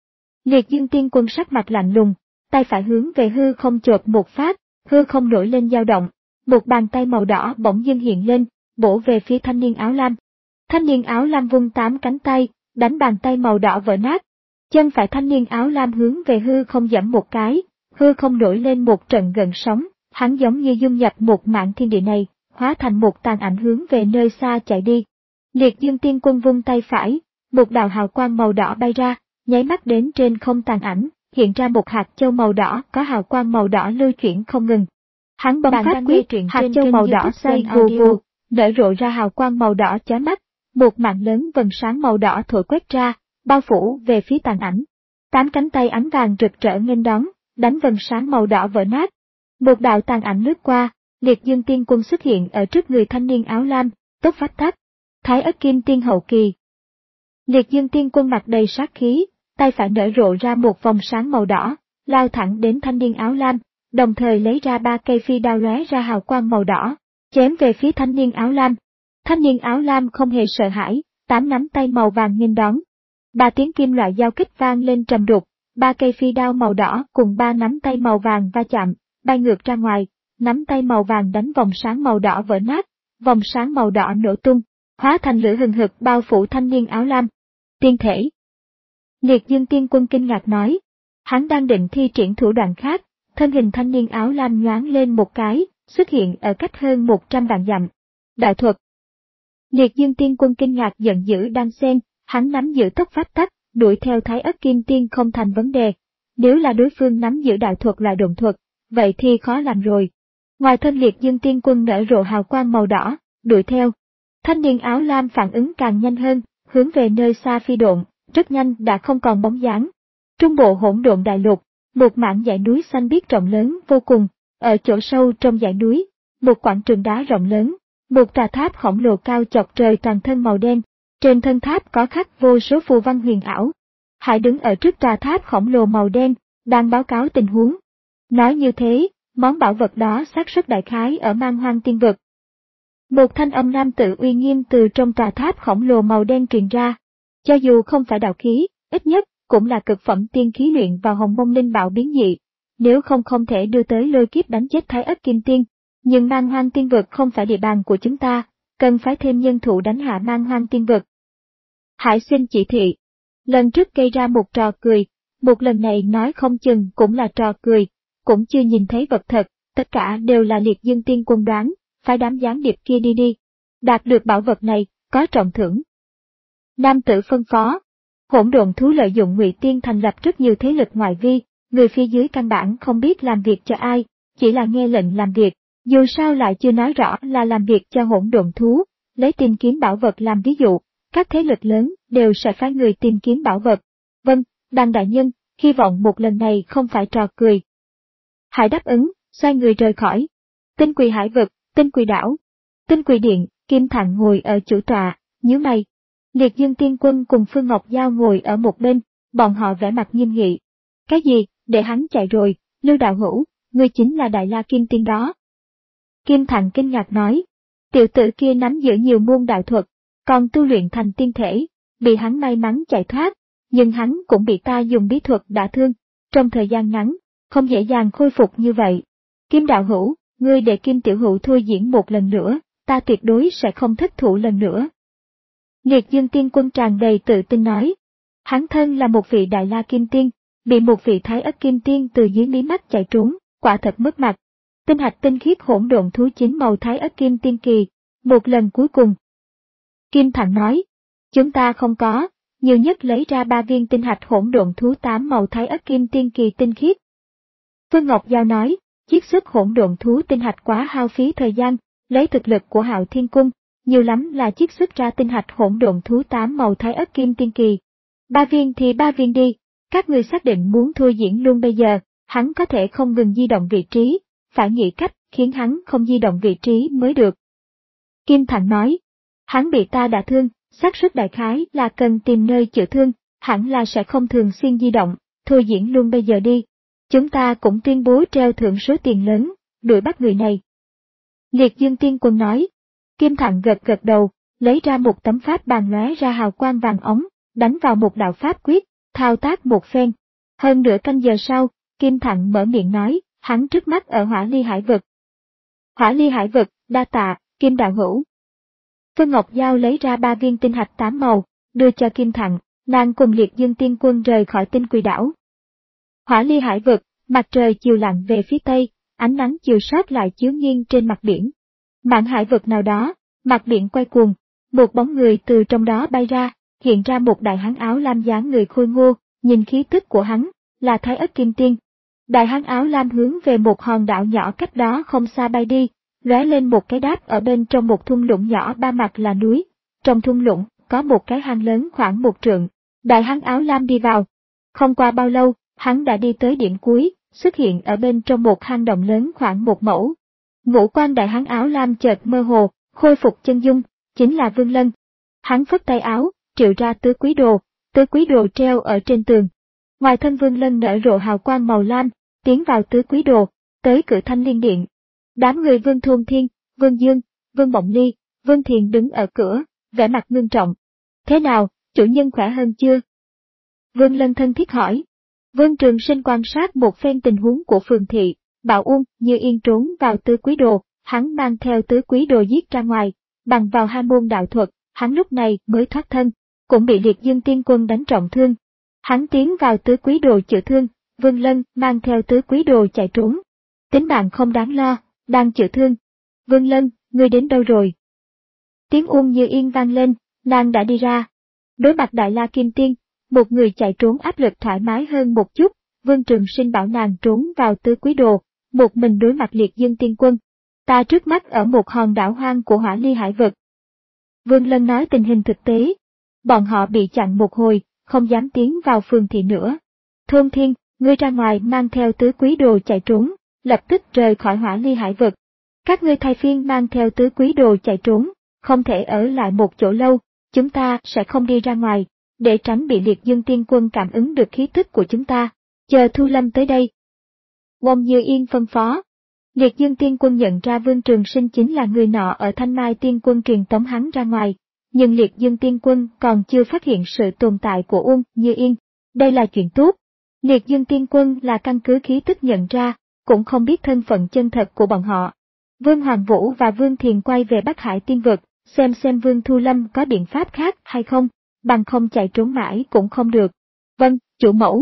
Liệt Dương Tiên Quân sắc mặt lạnh lùng, tay phải hướng về hư không chộp một phát, hư không nổi lên dao động, một bàn tay màu đỏ bỗng dưng hiện lên, bổ về phía thanh niên áo lam. Thanh niên áo lam vung tám cánh tay, đánh bàn tay màu đỏ vỡ nát. Chân phải thanh niên áo lam hướng về hư không giẫm một cái, hư không nổi lên một trận gợn sóng, hắn giống như dung nhập một mảng thiên địa này, hóa thành một tàn ảnh hướng về nơi xa chạy đi. Liệt Dương Tiên Quân vung tay phải, một đạo hào quang màu đỏ bay ra, nháy mắt đến trên không tàn ảnh, hiện ra một hạt châu màu đỏ có hào quang màu đỏ lưu chuyển không ngừng. Hắn bấm phát quyết, hạt châu màu đỏ xoay vù vù, nở rộ ra hào quang màu đỏ chói mắt, một mảng lớn vầng sáng màu đỏ thổi quét ra, bao phủ về phía tàn ảnh. Tám cánh tay ánh vàng rực rỡ nghênh đón, đánh vầng sáng màu đỏ vỡ nát. Một đạo tàn ảnh lướt qua, Liệt Dương Tiên Quân xuất hiện ở trước người thanh niên áo lam, tốc phách tắc. Thái Ất Kim Tiên hậu kỳ. Liệt Dương Tiên Quân mặt đầy sát khí, tay phải nở rộ ra một vòng sáng màu đỏ, lao thẳng đến thanh niên áo lam, đồng thời lấy ra ba cây phi đao lóe ra hào quang màu đỏ, chém về phía thanh niên áo lam. Thanh niên áo lam không hề sợ hãi, tám nắm tay màu vàng nghênh đón. Ba tiếng kim loại giao kích vang lên trầm đục, ba cây phi đao màu đỏ cùng ba nắm tay màu vàng va chạm, bay ngược ra ngoài, nắm tay màu vàng đánh vòng sáng màu đỏ vỡ nát, vòng sáng màu đỏ nổ tung, hóa thành lửa hừng hực bao phủ thanh niên áo lam. Tiên thể. Liệt Dương Tiên Quân kinh ngạc nói. Hắn đang định thi triển thủ đoạn khác, thân hình thanh niên áo lam nhoáng lên một cái, xuất hiện ở cách hơn một trăm vạn dặm. Đại thuật. Liệt Dương Tiên Quân kinh ngạc giận dữ đan xen, hắn nắm giữ tốc pháp tắc, đuổi theo Thái Ất Kim Tiên không thành vấn đề. Nếu là đối phương nắm giữ đại thuật là độn thuật, vậy thì khó làm rồi. Ngoài thân Liệt Dương Tiên Quân nở rộ hào quang màu đỏ, đuổi theo. Thanh niên áo lam phản ứng càng nhanh hơn, hướng về nơi xa phi độn, rất nhanh đã không còn bóng dáng. Trung bộ hỗn độn đại lục, một mảng dãy núi xanh biếc rộng lớn vô cùng, ở chỗ sâu trong dãy núi, một quảng trường đá rộng lớn, một tòa tháp khổng lồ cao chọc trời toàn thân màu đen, trên thân tháp có khắc vô số phù văn huyền ảo. Hải đứng ở trước tòa tháp khổng lồ màu đen, đang báo cáo tình huống. Nói như thế, món bảo vật đó xác suất đại khái ở Man Hoang Tiên Vực. Một thanh âm nam tử uy nghiêm từ trong tòa tháp khổng lồ màu đen truyền ra. Cho dù không phải đạo khí, ít nhất cũng là cực phẩm tiên khí luyện vào hồng mông linh bảo biến dị. Nếu không không thể đưa tới lôi kiếp đánh chết Thái Ất Kim Tiên. Nhưng Man Hoang Tiên Vực không phải địa bàn của chúng ta, cần phải thêm nhân thủ đánh hạ Man Hoang Tiên Vực. Hải xin chỉ thị. Lần trước gây ra một trò cười, một lần này nói không chừng cũng là trò cười, cũng chưa nhìn thấy vật thật, tất cả đều là Liệt Dương Tiên Quân đoán, phải đám gián điệp kia đi đi. Đạt được bảo vật này, có trọng thưởng. Nam tử phân phó. Hỗn độn thú lợi dụng Ngụy Tiên thành lập rất nhiều thế lực ngoại vi, người phía dưới căn bản không biết làm việc cho ai, chỉ là nghe lệnh làm việc, dù sao lại chưa nói rõ là làm việc cho hỗn độn thú, lấy tìm kiếm bảo vật làm ví dụ, các thế lực lớn đều sẽ phái người tìm kiếm bảo vật. Vâng, Đăng đại nhân, hy vọng một lần này không phải trò cười. Hải đáp ứng, xoay người rời khỏi. Tinh Quỳ Hải vực, Tinh Quỳ đảo, Tinh Quỳ điện, Kim Thặng ngồi ở chủ tọa, nhíu mày. Liệt Dương Tiên Quân cùng Phương Ngọc Giao ngồi ở một bên, bọn họ vẻ mặt nghiêm nghị. Cái gì, để hắn chạy rồi, Lưu đạo hữu, ngươi chính là Đại La Kim Tiên đó. Kim Thặng kinh ngạc nói, tiểu tử kia nắm giữ nhiều môn đạo thuật, còn tu luyện thành tiên thể, bị hắn may mắn chạy thoát, nhưng hắn cũng bị ta dùng bí thuật đả thương, trong thời gian ngắn, không dễ dàng khôi phục như vậy. Kim đạo hữu, ngươi để Kim tiểu hữu thôi diễn một lần nữa, ta tuyệt đối sẽ không thất thủ lần nữa. Liệt Dương Tiên Quân tràn đầy tự tin nói, hắn thân là một vị Đại La Kim Tiên, bị một vị Thái Ất Kim Tiên từ dưới mí mắt chạy trốn, quả thật mất mặt. Tinh hạch tinh khiết hỗn độn thú chín màu Thái Ất Kim Tiên kỳ, một lần cuối cùng. Kim Thặng nói, chúng ta không có, nhiều nhất lấy ra ba viên tinh hạch hỗn độn thú tám màu Thái Ất Kim Tiên kỳ tinh khiết. Phương Ngọc Giao nói, chiết xuất hỗn độn thú tinh hạch quá hao phí thời gian, lấy thực lực của Hạo Thiên Cung, nhiều lắm là chiết xuất ra tinh hạch hỗn độn thú tám màu Thái Ất Kim Tiên kỳ. Ba viên thì ba viên đi, Các ngươi xác định muốn thua diễn luôn bây giờ, hắn có thể không ngừng di động vị trí, phải nghĩ cách khiến hắn không di động vị trí mới được. Kim Thẳng nói, hắn bị ta đả thương, xác suất đại khái là cần tìm nơi chữa thương, hẳn là sẽ không thường xuyên di động, thua diễn luôn bây giờ đi. Chúng ta cũng tuyên bố treo thưởng số tiền lớn, đuổi bắt người này. Liệt Dương Tiên Quân nói, Kim Thẳng gật gật đầu, lấy ra một tấm pháp bàn lóe ra hào quang vàng ống, đánh vào một đạo pháp quyết, thao tác một phen. Hơn nửa canh giờ sau, Kim Thẳng mở miệng nói, hắn trước mắt ở Hỏa Ly Hải Vực. Hỏa Ly Hải Vực, đa tạ, Kim đạo hữu. Phương Ngọc Giao lấy ra ba viên tinh hạch tám màu, đưa cho Kim Thẳng, nàng cùng Liệt Dương Tiên Quân rời khỏi Tinh Quỳ đảo. Hỏa Ly Hải Vực, mặt trời chiều lặn về phía tây, ánh nắng chiều sót lại chiếu nghiêng trên mặt biển. Mạn hải vực nào đó, mặt biển quay cuồng, một bóng người từ trong đó bay ra, hiện ra một đại hán áo lam dáng người khôi ngô, nhìn khí tức của hắn, là Thái Ất Kim Tiên. Đại hán áo lam hướng về một hòn đảo nhỏ cách đó không xa bay đi, lóe lên một cái đáp ở bên trong một thung lũng nhỏ ba mặt là núi. Trong thung lũng, có một cái hang lớn khoảng một trượng. Đại hán áo lam đi vào. Không qua bao lâu, hắn đã đi tới điểm cuối, xuất hiện ở bên trong một hang động lớn khoảng một mẫu. Ngũ quan đại hán áo lam chợt mơ hồ, khôi phục chân dung, chính là Vương Lân. Hắn phất tay áo, triệu ra tứ quý đồ, tứ quý đồ treo ở trên tường. Ngoài thân Vương Lân nở rộ hào quang màu lam, tiến vào tứ quý đồ, tới cửa Thanh Liên Điện. Đám người Vương Thôn Thiên, Vương Dương, Vương Mộng Ly, Vương Thiền đứng ở cửa, vẻ mặt ngưng trọng. Thế nào, chủ nhân khỏe hơn chưa? Vương Lân thân thiết hỏi. Vương Trường Sinh quan sát một phen tình huống của phường thị, bảo Uông Như Yên trốn vào tứ quý đồ, hắn mang theo tứ quý đồ giết ra ngoài, bằng vào hai môn đạo thuật, hắn lúc này mới thoát thân, cũng bị Liệt Dương Tiên Quân đánh trọng thương. Hắn tiến vào tứ quý đồ chữa thương, Vương Lân mang theo tứ quý đồ chạy trốn. Tính bạn không đáng lo, đang chữa thương. Vương Lân, ngươi đến đâu rồi? Tiếng Uông Như Yên vang lên, nàng đã đi ra. Đối mặt Đại La Kim Tiên, một người chạy trốn áp lực thoải mái hơn một chút, Vương Trường Sinh bảo nàng trốn vào tứ quý đồ, một mình đối mặt Liệt Dương Tiên Quân. Ta trước mắt ở một hòn đảo hoang của Hỏa Ly Hải Vực. Vương Lân nói tình hình thực tế. Bọn họ bị chặn một hồi, không dám tiến vào phường thị nữa. Thôn Thiên, ngươi ra ngoài mang theo tứ quý đồ chạy trốn, lập tức rời khỏi Hỏa Ly Hải Vực. Các ngươi thay phiên mang theo tứ quý đồ chạy trốn, không thể ở lại một chỗ lâu, chúng ta sẽ không đi ra ngoài, để tránh bị Liệt Dương Tiên Quân cảm ứng được khí tức của chúng ta. Chờ Thu Lâm tới đây. Uông Như Yên phân phó. Liệt Dương Tiên Quân nhận ra Vương Trường Sinh chính là người nọ ở Thanh Mai Tiên Quân truyền tống hắn ra ngoài, nhưng Liệt Dương Tiên Quân còn chưa phát hiện sự tồn tại của Uông Như Yên. Đây là chuyện tốt. Liệt Dương Tiên Quân là căn cứ khí tức nhận ra, cũng không biết thân phận chân thật của bọn họ. Vương Hoàng Vũ và Vương Thiền quay về Bắc Hải Tiên Vực, xem xem Vương Thu Lâm có biện pháp khác hay không, bằng không chạy trốn mãi cũng không được. Vâng, chủ mẫu.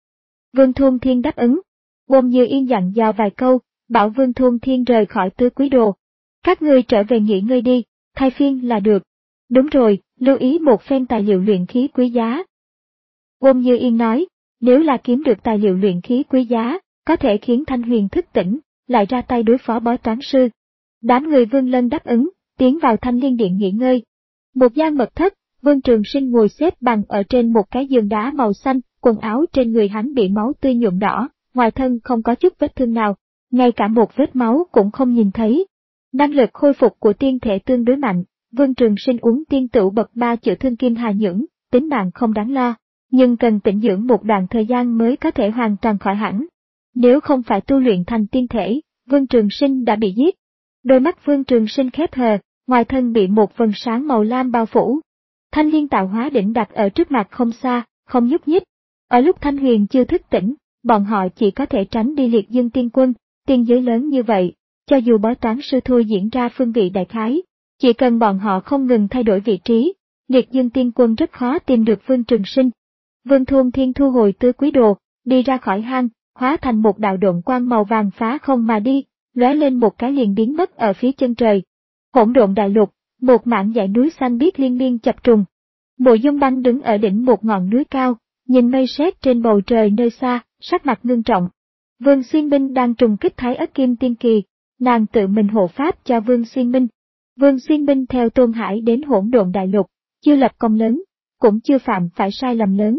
Vương Thôn Thiên đáp ứng. Uông Như Yên dặn dò vài câu, bảo Vương Thôn Thiên rời khỏi tứ quý đồ. Các ngươi trở về nghỉ ngơi đi, thay phiên là được. Đúng rồi, lưu ý một phen tài liệu luyện khí quý giá. Uông Như Yên nói, nếu là kiếm được tài liệu luyện khí quý giá, có thể khiến Thanh Huyền thức tỉnh, lại ra tay đối phó bói toán sư. Đám người Vương Lân đáp ứng, tiến vào Thanh Liên Điện nghỉ ngơi. Một gian mật thất, Vương Trường Sinh ngồi xếp bằng ở trên một cái giường đá màu xanh, quần áo trên người hắn bị máu tươi nhuộm đỏ, ngoài thân không có chút vết thương nào, ngay cả một vết máu cũng không nhìn thấy. Năng lực khôi phục của tiên thể tương đối mạnh, Vương Trường Sinh uống tiên tửu bậc ba chữa thương kim hà nhưỡng, tính mạng không đáng lo, nhưng cần tĩnh dưỡng một đoạn thời gian mới có thể hoàn toàn khỏi hẳn. Nếu không phải tu luyện thành tiên thể, Vương Trường Sinh đã bị giết. Đôi mắt Vương Trường Sinh khép hờ, ngoài thân bị một vầng sáng màu lam bao phủ. Thanh Liên tạo hóa đỉnh đặt ở trước mặt không xa, không nhúc nhích. Ở lúc Thanh Huyền chưa thức tỉnh, bọn họ chỉ có thể tránh đi Liệt Dương Tiên Quân, tiên giới lớn như vậy, cho dù bói toán sư thôi diễn ra phương vị đại khái, chỉ cần bọn họ không ngừng thay đổi vị trí, Liệt Dương Tiên Quân rất khó tìm được Vương Trường Sinh. Vương Thôn Thiên thu hồi tứ quý đồ, đi ra khỏi hang, hóa thành một đạo độn quang màu vàng phá không mà đi, lóe lên một cái liền biến mất ở phía chân trời. Hỗn độn đại lục, một mảng dãy núi xanh biếc liên miên chập trùng. Mộ Dung Băng đứng ở đỉnh một ngọn núi cao, nhìn mây sét trên bầu trời nơi xa, sắc mặt ngưng trọng. Vương Xuyên Minh đang trùng kích Thái Ất Kim Tiên Kỳ, nàng tự mình hộ pháp cho Vương Xuyên Minh. Vương Xuyên Minh theo Tôn Hải đến hỗn độn đại lục, chưa lập công lớn, cũng chưa phạm phải sai lầm lớn.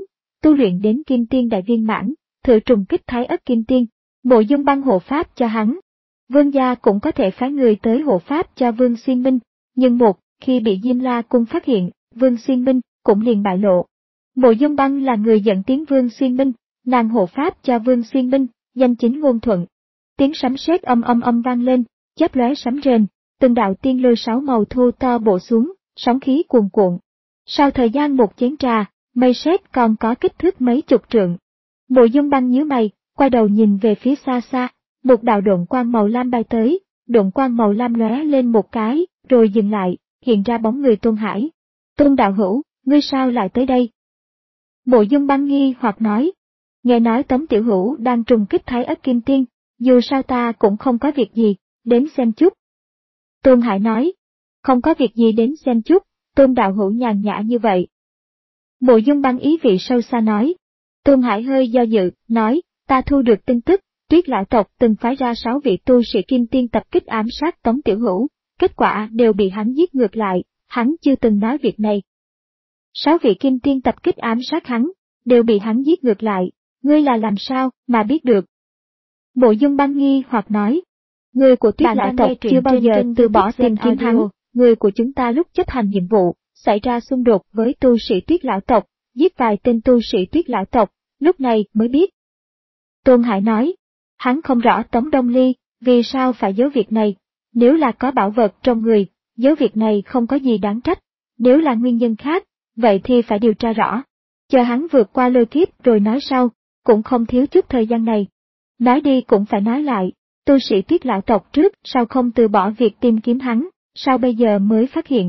tu luyện đến kim tiên đại viên mãn, thử trùng kích thái ất kim tiên. Mộ Dung Băng hộ pháp cho hắn. Vương gia cũng có thể phái người tới hộ pháp cho Vương Xuyên Minh, nhưng một, khi bị Diêm La Cung phát hiện, Vương Xuyên Minh cũng liền bại lộ. Mộ Dung Băng là người dẫn tiếng Vương Xuyên Minh, nàng hộ pháp cho Vương Xuyên Minh, danh chính ngôn thuận. Tiếng sấm sét âm âm âm vang lên, chớp lóe sấm rền, từng đạo tiên lôi sáu màu thu to bổ xuống, sóng khí cuồn cuộn. Sau thời gian một chén trà, mây sét còn có kích thước mấy chục trượng. Mộ Dung Băng nhíu mày, quay đầu nhìn về phía xa xa, một đạo độn quang màu lam bay tới, độn quang màu lam lóe lên một cái, rồi dừng lại, hiện ra bóng người Tôn Hải. Tôn đạo hữu, ngươi sao lại tới đây? Mộ Dung Băng nghi hoặc nói, nghe nói Tống tiểu hữu đang trùng kích thái ất kim tiên, dù sao ta cũng không có việc gì, đến xem chút. Tôn Hải nói, không có việc gì đến xem chút, Tôn đạo hữu nhàn nhã như vậy. Mộ Dung Băng ý vị sâu xa nói. Tôn Hải hơi do dự, nói, ta thu được tin tức, Tuyết lão tộc từng phái ra sáu vị tu sĩ kim tiên tập kích ám sát Tống tiểu hữu, kết quả đều bị hắn giết ngược lại, hắn chưa từng nói việc này. Sáu vị kim tiên tập kích ám sát hắn, đều bị hắn giết ngược lại, ngươi là làm sao mà biết được? Mộ Dung Băng nghi hoặc nói, người của Tuyết lão tộc chưa bao giờ từ bỏ tìm kiếm hắn, người của chúng ta lúc chấp hành nhiệm vụ, xảy ra xung đột với tu sĩ Tuyết lão tộc, giết vài tên tu sĩ Tuyết lão tộc, lúc này mới biết. Tôn Hải nói, hắn không rõ Tống Đông Ly, vì sao phải giấu việc này, nếu là có bảo vật trong người, giấu việc này không có gì đáng trách, nếu là nguyên nhân khác, vậy thì phải điều tra rõ. Chờ hắn vượt qua lôi kiếp rồi nói sau, cũng không thiếu chút thời gian này. Nói đi cũng phải nói lại, tu sĩ Tuyết lão tộc trước sao không từ bỏ việc tìm kiếm hắn, sao bây giờ mới phát hiện?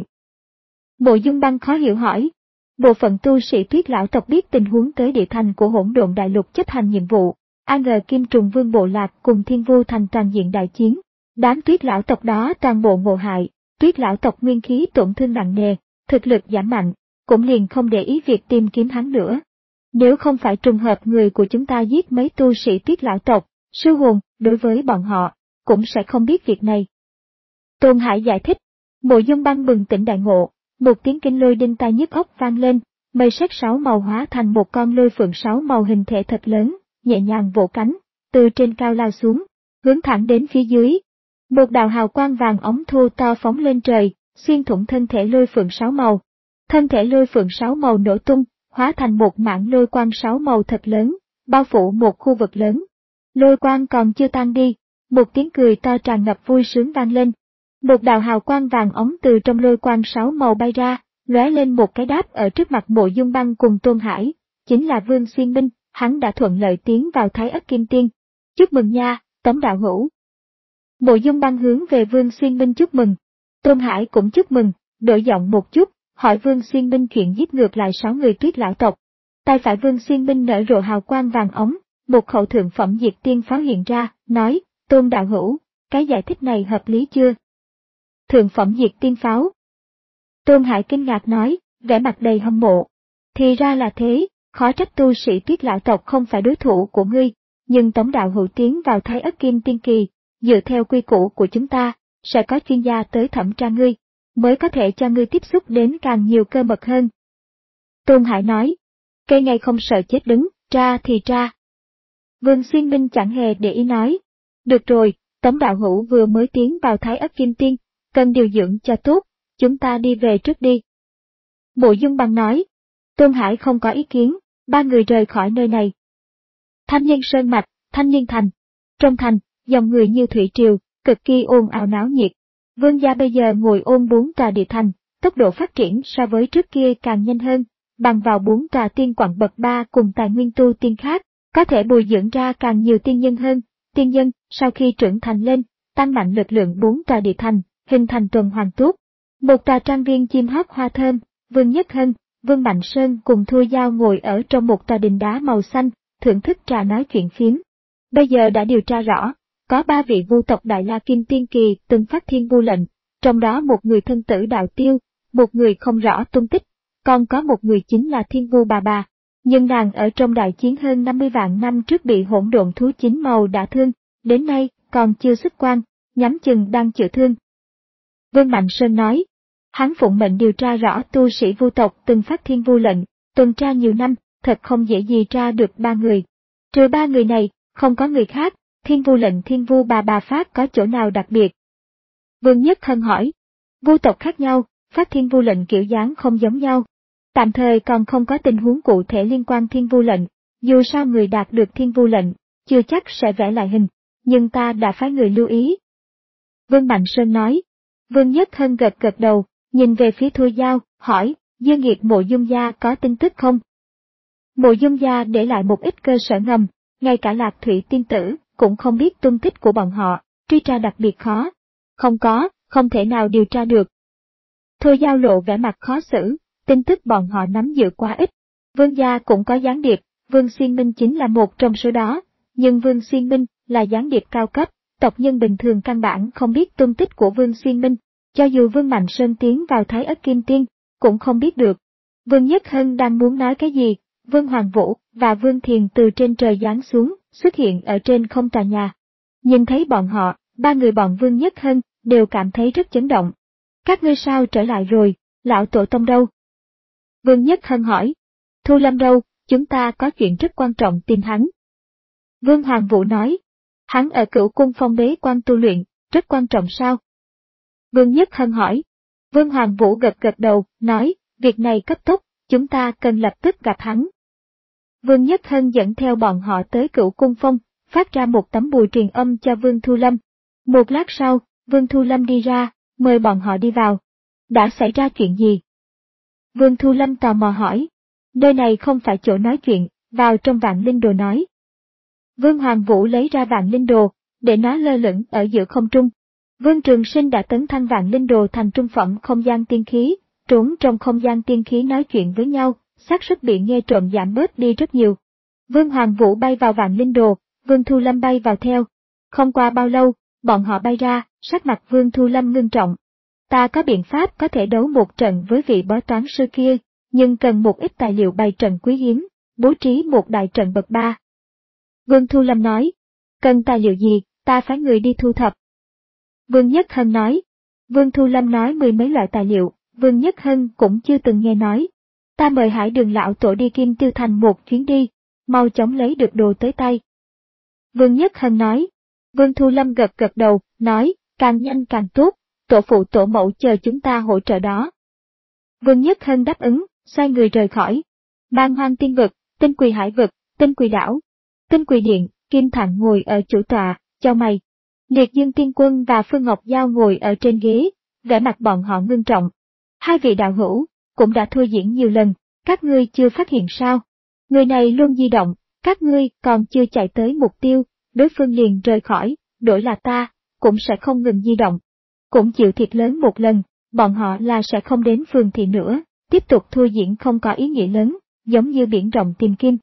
Mộ Dung Băng khó hiểu hỏi. Bộ phận tu sĩ Tuyết lão tộc biết tình huống tới địa thành của Hỗn Độn Đại Lục chấp hành nhiệm vụ, ai ngờ Kim Trùng Vương bộ lạc cùng Thiên Vu thành toàn diện đại chiến, đám Tuyết lão tộc đó toàn bộ ngộ hại, Tuyết lão tộc nguyên khí tổn thương nặng nề, thực lực giảm mạnh, cũng liền không để ý việc tìm kiếm hắn nữa. Nếu không phải trùng hợp người của chúng ta giết mấy tu sĩ Tuyết lão tộc, sư hồn, đối với bọn họ, cũng sẽ không biết việc này. Tôn Hải giải thích, Mộ Dung Băng bừng tỉnh đại ngộ, một tiếng kinh lôi đinh tai nhức óc vang lên, mây sét sáu màu hóa thành một con lôi phượng sáu màu hình thể thật lớn, nhẹ nhàng vỗ cánh, từ trên cao lao xuống, hướng thẳng đến phía dưới. Một đạo hào quang vàng óng thu to phóng lên trời, xuyên thủng thân thể lôi phượng sáu màu. Thân thể lôi phượng sáu màu nổ tung, hóa thành một mảng lôi quang sáu màu thật lớn, bao phủ một khu vực lớn. Lôi quang còn chưa tan đi, một tiếng cười to tràn ngập vui sướng vang lên. Một đạo hào quang vàng óng từ trong lôi quang sáu màu bay ra, lóe lên một cái đáp ở trước mặt Mộ Dung Băng cùng Tôn Hải, chính là Vương Xuyên Minh, hắn đã thuận lợi tiến vào Thái Ất Kim Tiên. Chúc mừng nha, Tống đạo hữu. Mộ Dung Băng hướng về Vương Xuyên Minh chúc mừng. Tôn Hải cũng chúc mừng, đổi giọng một chút, hỏi Vương Xuyên Minh chuyện giết ngược lại sáu người Tuyết lão tộc. Tay phải Vương Xuyên Minh nở rộ hào quang vàng óng, một khẩu thượng phẩm diệt tiên pháo hiện ra, nói, Tôn đạo hữu, cái giải thích này hợp lý chưa? Thượng phẩm diệt tiên pháo. Tôn Hải kinh ngạc nói, vẻ mặt đầy hâm mộ. Thì ra là thế, khó trách tu sĩ Tuyết lão tộc không phải đối thủ của ngươi, nhưng Tống đạo hữu tiến vào Thái Ất Kim Tiên kỳ, dựa theo quy củ của chúng ta, sẽ có chuyên gia tới thẩm tra ngươi, mới có thể cho ngươi tiếp xúc đến càng nhiều cơ mật hơn. Tôn Hải nói, cây ngay không sợ chết đứng, tra thì tra. Vương Xuyên Minh chẳng hề để ý nói, được rồi, Tống đạo hữu vừa mới tiến vào Thái Ất Kim Tiên, cần điều dưỡng cho tốt, chúng ta đi về trước đi. Mộ Dung Băng nói, Tôn Hải không có ý kiến, ba người rời khỏi nơi này. Thanh Nhân Sơn Mạch, Thanh Nhân Thành. Trong thành, dòng người như thủy triều, cực kỳ ồn ào náo nhiệt. Vương gia bây giờ ngồi ôm bốn tòa địa thành, tốc độ phát triển so với trước kia càng nhanh hơn, bằng vào bốn tòa tiên quặng bậc ba cùng tài nguyên tu tiên khác, có thể bồi dưỡng ra càng nhiều tiên nhân hơn. Tiên nhân, sau khi trưởng thành lên, tăng mạnh lực lượng bốn tòa địa thành, hình thành tuần hoàn tốt. Một tòa trang viên chim hót hoa thơm, Vương Nhất Hân, Vương Mạnh Sơn cùng Thua Giao ngồi ở trong một tòa đình đá màu xanh, thưởng thức trà nói chuyện phiếm. Bây giờ đã điều tra rõ, có ba vị vu tộc Đại La Kim Tiên Kỳ từng phát thiên vu lệnh, trong đó một người thân tử đạo tiêu, một người không rõ tung tích, còn có một người chính là Thiên Vu bà bà. Nhưng nàng ở trong đại chiến hơn năm mươi vạn năm trước bị hỗn độn thú chín màu đả thương, đến nay còn chưa xuất quan, nhắm chừng đang chữa thương. Vương Mạnh Sơn nói, hắn phụng mệnh điều tra rõ tu sĩ vu tộc từng phát thiên vu lệnh, tuần tra nhiều năm, thật không dễ gì tra được ba người. Trừ ba người này, không có người khác, Thiên Vu lệnh Thiên Vu bà bà phát có chỗ nào đặc biệt? Vương Nhất Hân hỏi. Vu tộc khác nhau, phát Thiên Vu lệnh kiểu dáng không giống nhau. Tạm thời còn không có tình huống cụ thể liên quan Thiên Vu lệnh, dù sao người đạt được Thiên Vu lệnh, chưa chắc sẽ vẽ lại hình, nhưng ta đã phái người lưu ý. Vương Mạnh Sơn nói. Vương Nhất Hân gật gật đầu, nhìn về phía Thôi Giao, hỏi, Dương Nghiệt Mộ Dung gia có tin tức không? Mộ Dung gia để lại một ít cơ sở ngầm, ngay cả Lạc Thủy tiên tử cũng không biết tung tích của bọn họ, truy tra đặc biệt khó. Không có, không thể nào điều tra được. Thôi Giao lộ vẻ mặt khó xử, tin tức bọn họ nắm giữ quá ít. Vương gia cũng có gián điệp, Vương Xuyên Minh chính là một trong số đó, nhưng Vương Xuyên Minh là gián điệp cao cấp, tộc nhân bình thường căn bản không biết tung tích của Vương Xuyên Minh, cho dù Vương Mạnh Sơn tiến vào Thái Ất Kim Tiên, cũng không biết được. Vương Nhất Hân đang muốn nói cái gì, Vương Hoàng Vũ và Vương Thiền từ trên trời giáng xuống, xuất hiện ở trên không tòa nhà. Nhìn thấy bọn họ, ba người bọn Vương Nhất Hân đều cảm thấy rất chấn động. Các ngươi sao trở lại rồi, lão tổ tông đâu? Vương Nhất Hân hỏi. Thu Lâm đâu, chúng ta có chuyện rất quan trọng tìm hắn. Vương Hoàng Vũ nói. Hắn ở Cửu Cung Phong bế quan tu luyện, rất quan trọng sao? Vương Nhất Hân hỏi. Vương Hoàng Vũ gật gật đầu, nói, việc này cấp tốc, chúng ta cần lập tức gặp hắn. Vương Nhất Hân dẫn theo bọn họ tới Cửu Cung Phong, phát ra một tấm bùa truyền âm cho Vương Thu Lâm. Một lát sau, Vương Thu Lâm đi ra, mời bọn họ đi vào. Đã xảy ra chuyện gì? Vương Thu Lâm tò mò hỏi. Nơi này không phải chỗ nói chuyện, vào trong Vạn Linh Đồ nói. Vương Hoàng Vũ lấy ra Vạn Linh Đồ, để nó lơ lửng ở giữa không trung. Vương Trường Sinh đã tấn thăng Vạn Linh Đồ thành trung phẩm không gian tiên khí, trốn trong không gian tiên khí nói chuyện với nhau, xác suất bị nghe trộm giảm bớt đi rất nhiều. Vương Hoàng Vũ bay vào Vạn Linh Đồ, Vương Thu Lâm bay vào theo. Không qua bao lâu, bọn họ bay ra, sắc mặt Vương Thu Lâm ngưng trọng. Ta có biện pháp có thể đấu một trận với vị bói toán sư kia, nhưng cần một ít tài liệu bày trận quý hiếm, bố trí một đại trận bậc ba. Vương Thu Lâm nói, cần tài liệu gì, ta phái người đi thu thập. Vương Nhất Hân nói, Vương Thu Lâm nói mười mấy loại tài liệu, Vương Nhất Hân cũng chưa từng nghe nói. Ta mời Hải Đường lão tổ đi Kim Tiêu Thành một chuyến đi, mau chóng lấy được đồ tới tay. Vương Nhất Hân nói, Vương Thu Lâm gật gật đầu, nói, càng nhanh càng tốt, tổ phụ tổ mẫu chờ chúng ta hỗ trợ đó. Vương Nhất Hân đáp ứng, xoay người rời khỏi. Man Hoang Tiên Vực, Tinh Quỳ Hải Vực, Tinh Quỳ Đảo, Tinh Quỳ Điện, Kim Thạnh ngồi ở chủ tọa, chau mày. Liệt Dương Tiên Quân và Phương Ngọc Giao ngồi ở trên ghế, vẻ mặt bọn họ ngưng trọng. Hai vị đạo hữu, cũng đã thua diễn nhiều lần, các ngươi chưa phát hiện sao? Người này luôn di động, các ngươi còn chưa chạy tới mục tiêu, đối phương liền rời khỏi, đổi là ta, cũng sẽ không ngừng di động. Cũng chịu thiệt lớn một lần, bọn họ là sẽ không đến phường thị nữa, tiếp tục thua diễn không có ý nghĩa lớn, giống như biển rộng tìm kim.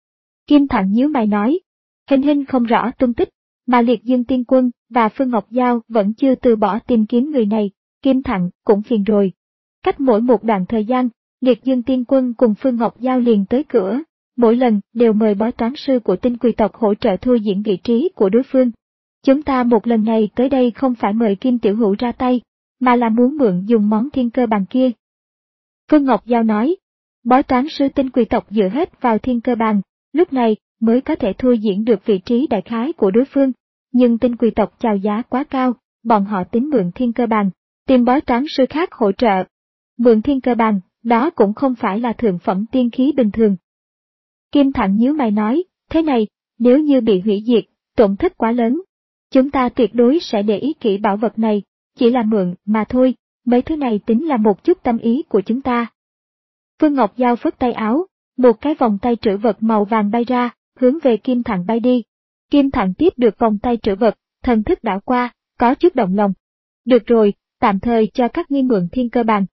Kim Thạnh nhíu mày nói, hình hình không rõ tung tích, mà Liệt Dương Tiên Quân và Phương Ngọc Giao vẫn chưa từ bỏ tìm kiếm người này, Kim Thạnh cũng phiền rồi. Cách mỗi một đoạn thời gian, Liệt Dương Tiên Quân cùng Phương Ngọc Giao liền tới cửa, mỗi lần đều mời bói toán sư của Tinh Quỳ tộc hỗ trợ thua diễn vị trí của đối phương. Chúng ta một lần này tới đây không phải mời Kim Tiểu Hữu ra tay, mà là muốn mượn dùng món thiên cơ bàn kia. Phương Ngọc Giao nói, bói toán sư Tinh Quỳ tộc dựa hết vào thiên cơ bàn, lúc này mới có thể thua diễn được vị trí đại khái của đối phương, nhưng Tinh Quỳ tộc chào giá quá cao, bọn họ tính mượn thiên cơ bàn, tìm bói toán sư khác hỗ trợ. Mượn thiên cơ bàn, đó cũng không phải là thượng phẩm tiên khí bình thường. Kim Thạnh nhíu mày nói, thế này, nếu như bị hủy diệt, tổn thất quá lớn. Chúng ta tuyệt đối sẽ để ý kỹ bảo vật này, chỉ là mượn mà thôi, mấy thứ này tính là một chút tâm ý của chúng ta. Phương Ngọc Giao phất tay áo, một cái vòng tay trữ vật màu vàng bay ra, hướng về Kim Thạnh bay đi. Kim Thạnh tiếp được vòng tay trữ vật, thần thức đảo qua, có chút động lòng. Được rồi, tạm thời cho các ngươi mượn thiên cơ bàn.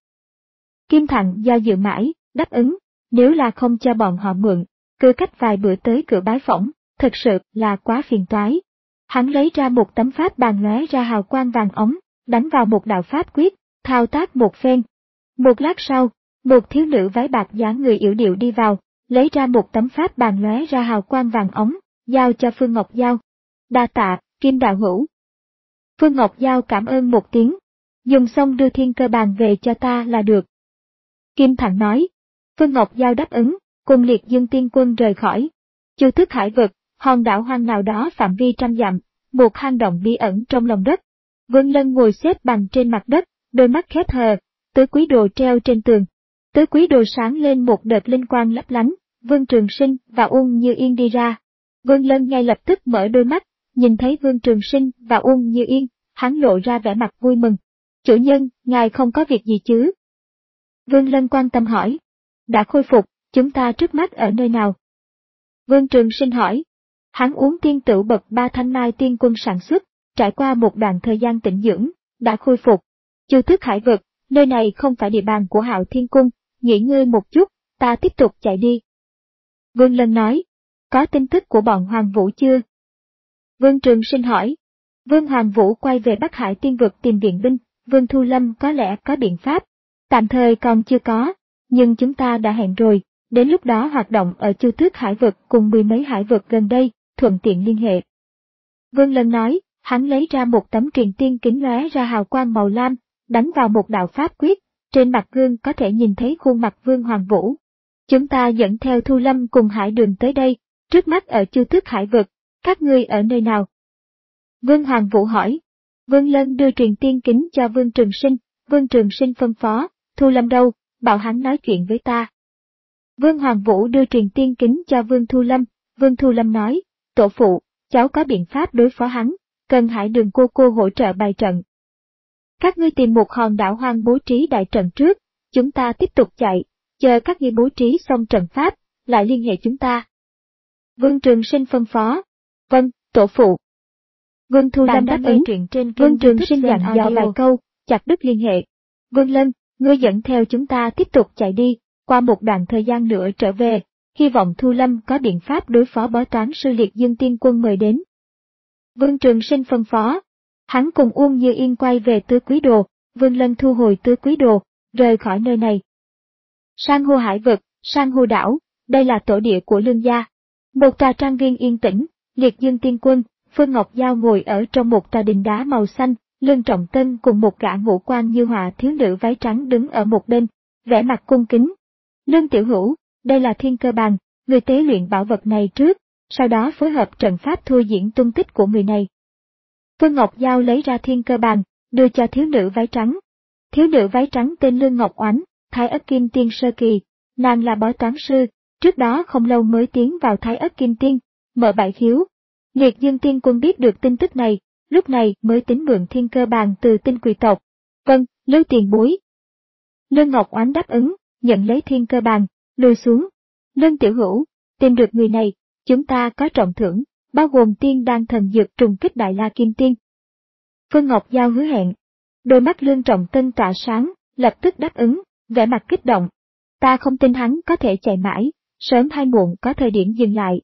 Kim Thạnh do dự mãi, đáp ứng, nếu là không cho bọn họ mượn, cứ cách vài bữa tới cửa bái phỏng, thật sự là quá phiền toái. Hắn lấy ra một tấm pháp bàn lóe ra hào quang vàng ống, đánh vào một đạo pháp quyết, thao tác một phen. Một lát sau, một thiếu nữ váy bạc dáng người yểu điệu đi vào, lấy ra một tấm pháp bàn lóe ra hào quang vàng ống, giao cho Phương Ngọc Giao. Đa tạ, Kim đạo hữu. Phương Ngọc Giao cảm ơn một tiếng, dùng xong đưa thiên cơ bàn về cho ta là được. Kim Thạnh nói. Phương Ngọc Giao đáp ứng, cùng Liệt Dương Tiên Quân rời khỏi. Chu Tước Hải vực, hòn đảo hoang nào đó phạm vi trăm dặm, một hang động bí ẩn trong lòng đất. Vương Lân ngồi xếp bằng trên mặt đất, đôi mắt khép hờ, tứ quý đồ treo trên tường. Tứ quý đồ sáng lên một đợt linh quang lấp lánh, Vương Trường Sinh và Uông Như Yên đi ra. Vương Lân ngay lập tức mở đôi mắt, nhìn thấy Vương Trường Sinh và Uông Như Yên, hắn lộ ra vẻ mặt vui mừng. Chủ nhân, ngài không có việc gì chứ? Vương Lân quan tâm hỏi. Đã khôi phục, chúng ta trước mắt ở nơi nào? Vương Trường Sinh hỏi. Hắn uống tiên tửu bậc ba thanh mai tiên quân sản xuất, trải qua một đoạn thời gian tĩnh dưỡng, đã khôi phục. Chu Tước Hải vực, nơi này không phải địa bàn của Hạo Thiên Cung, nghỉ ngơi một chút, ta tiếp tục chạy đi. Vương Lân nói. Có tin tức của bọn Hoàng Vũ chưa? Vương Trường Sinh hỏi. Vương Hoàng Vũ quay về Bắc Hải Tiên vực tìm viện binh, Vương Thu Lâm có lẽ có biện pháp. Tạm thời còn chưa có, nhưng chúng ta đã hẹn rồi, đến lúc đó hoạt động ở Chu Tước Hải vực cùng mười mấy hải vực gần đây, thuận tiện liên hệ. Vương Lân nói, hắn lấy ra một tấm truyền tiên kính lóe ra hào quang màu lam, đánh vào một đạo pháp quyết, trên mặt gương có thể nhìn thấy khuôn mặt Vương Hoàng Vũ. Chúng ta dẫn theo Thu Lâm cùng Hải Đường tới đây, trước mắt ở Chu Tước Hải vực, các ngươi ở nơi nào? Vương Hoàng Vũ hỏi. Vương Lân đưa truyền tiên kính cho Vương Trường Sinh, Vương Trường Sinh phân phó, Thu Lâm đâu, bảo hắn nói chuyện với ta. Vương Hoàng Vũ đưa truyền tiên kính cho Vương Thu Lâm, Vương Thu Lâm nói, tổ phụ, cháu có biện pháp đối phó hắn, cần Hải Đường cô cô hỗ trợ bày trận. Các ngươi tìm một hòn đảo hoang bố trí đại trận trước, chúng ta tiếp tục chạy, chờ các ngươi bố trí xong trận pháp, lại liên hệ chúng ta. Vương Trường Sinh phân phó. Vâng, tổ phụ. Vương Thu Lâm đáp ứng, Vương Trường Sinh dặn dò vài câu, chặt đứt liên hệ. Vương Lân, ngươi dẫn theo chúng ta tiếp tục chạy đi, qua một đoạn thời gian nữa trở về, hy vọng Thu Lâm có biện pháp đối phó bói toán sư Liệt Dương Tiên Quân mời đến. Vương Trường Sinh phân phó. Hắn cùng Uông Như Yên quay về Tứ Quý Đồ, Vương Lân thu hồi Tứ Quý Đồ, rời khỏi nơi này. San hô hải vực, San hô đảo, đây là tổ địa của Lương gia. Một tòa trang viên yên tĩnh, Liệt Dương Tiên Quân, Phương Ngọc Giao ngồi ở trong một tòa đình đá màu xanh, Lương Trọng Tân cùng một gã ngũ quan như họa thiếu nữ váy trắng đứng ở một bên, vẻ mặt cung kính. Lương Tiểu Hữu, đây là thiên cơ bàn, người tế luyện bảo vật này trước, sau đó phối hợp trận pháp thôi diễn tung tích của người này. Phương Ngọc Giao lấy ra thiên cơ bàn, đưa cho thiếu nữ váy trắng. Thiếu nữ váy trắng tên Lương Ngọc Oánh, Thái Ất Kim Tiên sơ kỳ, nàng là bói toán sư, trước đó không lâu mới tiến vào Thái Ất Kim Tiên, mở bảy khiếu. Liệt Dương Tiên Quân biết được tin tức này, lúc này mới tính mượn thiên cơ bàn từ Tinh Quỳ tộc. Vâng, Lưu tiền bối. Lương Ngọc Oánh đáp ứng, nhận lấy thiên cơ bàn, lùi xuống. Lương Tiểu Hữu, tìm được người này, chúng ta có trọng thưởng, bao gồm tiên đan thần dược trùng kích Đại La Kim Tiên. Phương Ngọc Giao hứa hẹn. Đôi mắt Lương Trọng Tân tỏa sáng, lập tức đáp ứng, vẻ mặt kích động. Ta không tin hắn có thể chạy mãi, sớm hay muộn có thời điểm dừng lại.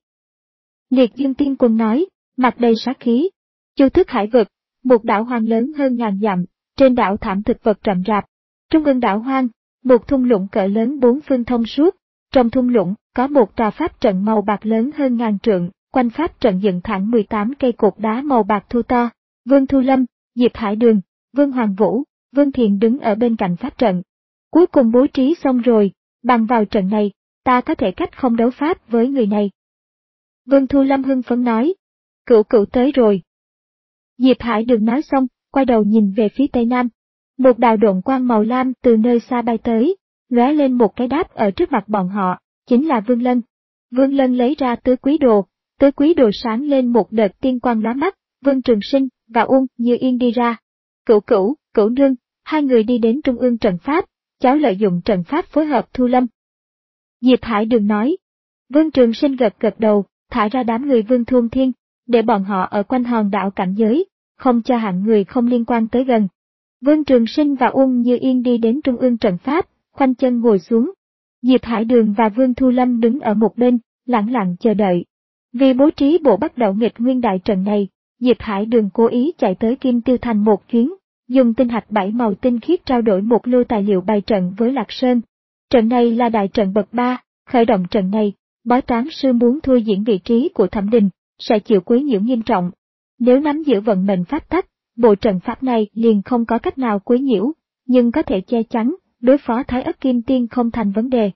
Liệt Dương Tiên Quân nói, mặt đầy sát khí. Chu Tước Hải vực, một đảo hoang lớn hơn ngàn dặm, trên đảo thảm thực vật rậm rạp. Trung ương đảo hoang, một thung lũng cỡ lớn bốn phương thông suốt. Trong thung lũng có một tòa pháp trận màu bạc lớn hơn ngàn trượng, quanh pháp trận dựng thẳng mười tám cây cột đá màu bạc thô to. Vương Thu Lâm, Diệp Hải Đường, Vương Hoàng Vũ, Vương Thiền đứng ở bên cạnh pháp trận. Cuối cùng bố trí xong rồi, bằng vào trận này, ta có thể cách không đấu pháp với người này. Vương Thu Lâm hưng phấn nói, cửu cửu tới rồi. Diệp Hải Đường nói xong, quay đầu nhìn về phía tây nam. Một đạo độn quang màu lam từ nơi xa bay tới, lóe lên một cái đáp ở trước mặt bọn họ, chính là Vương Lân. Vương Lân lấy ra Tứ Quý Đồ, Tứ Quý Đồ sáng lên một đợt tiên quang lóa mắt, Vương Trường Sinh và Uông Như Yên đi ra. Cửu cửu, cửu nương, hai người đi đến trung ương trận pháp, cháu lợi dụng trận pháp phối hợp Thu Lâm. Diệp Hải Đường nói. Vương Trường Sinh gật gật đầu, thả ra đám người Vương Thuôn Thiên, để bọn họ ở quanh hòn đảo cảnh giới, không cho hạng người không liên quan tới gần. Vương Trường Sinh và Uông Như Yên đi đến trung ương trận pháp, khoanh chân ngồi xuống. Diệp Hải Đường và Vương Thu Lâm đứng ở một bên, lặng lặng chờ đợi. Vì bố trí bộ bắt đầu nghịch nguyên đại trận này, Diệp Hải Đường cố ý chạy tới Kim Tiêu Thành một chuyến, dùng tinh hạch bảy màu tinh khiết trao đổi một lô tài liệu bày trận với Lạc Sơn. Trận này là đại trận bậc ba, khởi động trận này, bói toán sư muốn thôi diễn vị trí của Thẩm Đình, sẽ chịu quấy nhiễu nghiêm trọng. Nếu nắm giữ vận mệnh pháp tắc, bộ trận pháp này liền không có cách nào quấy nhiễu, nhưng có thể che chắn, đối phó Thái Ất Kim Tiên không thành vấn đề.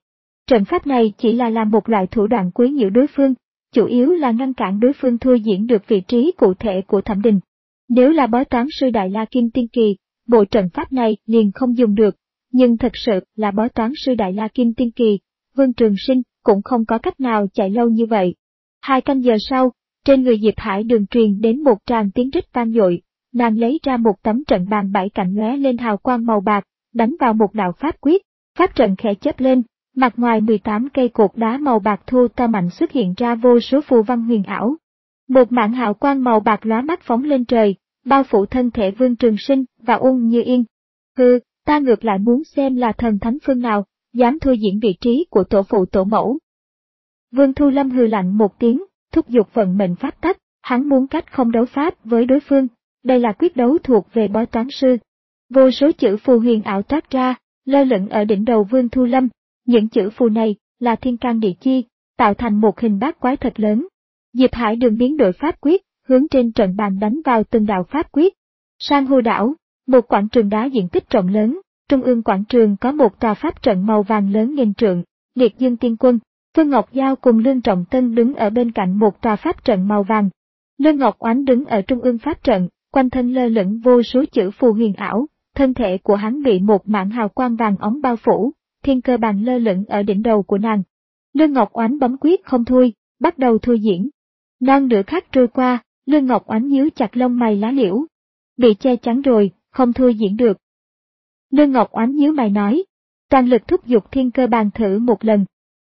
Trận pháp này chỉ là làm một loại thủ đoạn quấy nhiễu đối phương, chủ yếu là ngăn cản đối phương thua diễn được vị trí cụ thể của Thẩm Đình. Nếu là bói toán sư Đại La Kim Tiên Kỳ, bộ trận pháp này liền không dùng được, nhưng thật sự là bói toán sư Đại La Kim Tiên Kỳ, Vương Trường Sinh cũng không có cách nào chạy lâu như vậy. Hai canh giờ sau, trên người Diệp Hải Đường truyền đến một tràng tiếng rít vang dội, nàng lấy ra một tấm trận bàn bảy cạnh lóe lên hào quang màu bạc, đánh vào một đạo pháp quyết, pháp trận khẽ chớp lên, mặt ngoài mười tám cây cột đá màu bạc thu to mạnh xuất hiện ra vô số phù văn huyền ảo. Một mảng hào quang màu bạc lóa mắt phóng lên trời, bao phủ thân thể Vương Trường Sinh và Ung Như Yên. Hừ, ta ngược lại muốn xem là thần thánh phương nào, dám thua diễn vị trí của tổ phụ tổ mẫu. Vương Thu Lâm hừ lạnh một tiếng, thúc giục vận mệnh pháp tắc, hắn muốn cách không đấu pháp với đối phương, đây là quyết đấu thuộc về bói toán sư. Vô số chữ phù huyền ảo toát ra, lơ lửng ở đỉnh đầu Vương Thu Lâm, những chữ phù này là thiên can địa chi, tạo thành một hình bát quái thật lớn. Diệp Hải Đường biến đổi pháp quyết, hướng trên trận bàn đánh vào từng đạo pháp quyết. Sang hô đảo, một quảng trường đá diện tích rộng lớn, trung ương quảng trường có một tòa pháp trận màu vàng lớn nghìn trượng, Liệt Dương Tiên Quân, Phương Ngọc Giao cùng Lương Trọng Tân đứng ở bên cạnh một tòa pháp trận màu vàng. Lương Ngọc Oánh đứng ở trung ương pháp trận, quanh thân lơ lửng vô số chữ phù huyền ảo, thân thể của hắn bị một mảng hào quang vàng óng bao phủ, thiên cơ bàn lơ lửng ở đỉnh đầu của nàng. Lương Ngọc Oánh bấm quyết không thôi, bắt đầu thôi diễn. Non nửa khắc trôi qua, Lương Ngọc Oánh nhíu chặt lông mày lá liễu. Bị che chắn rồi, không thôi diễn được. Lương Ngọc Oánh nhíu mày nói, toàn lực thúc giục thiên cơ bàn thử một lần.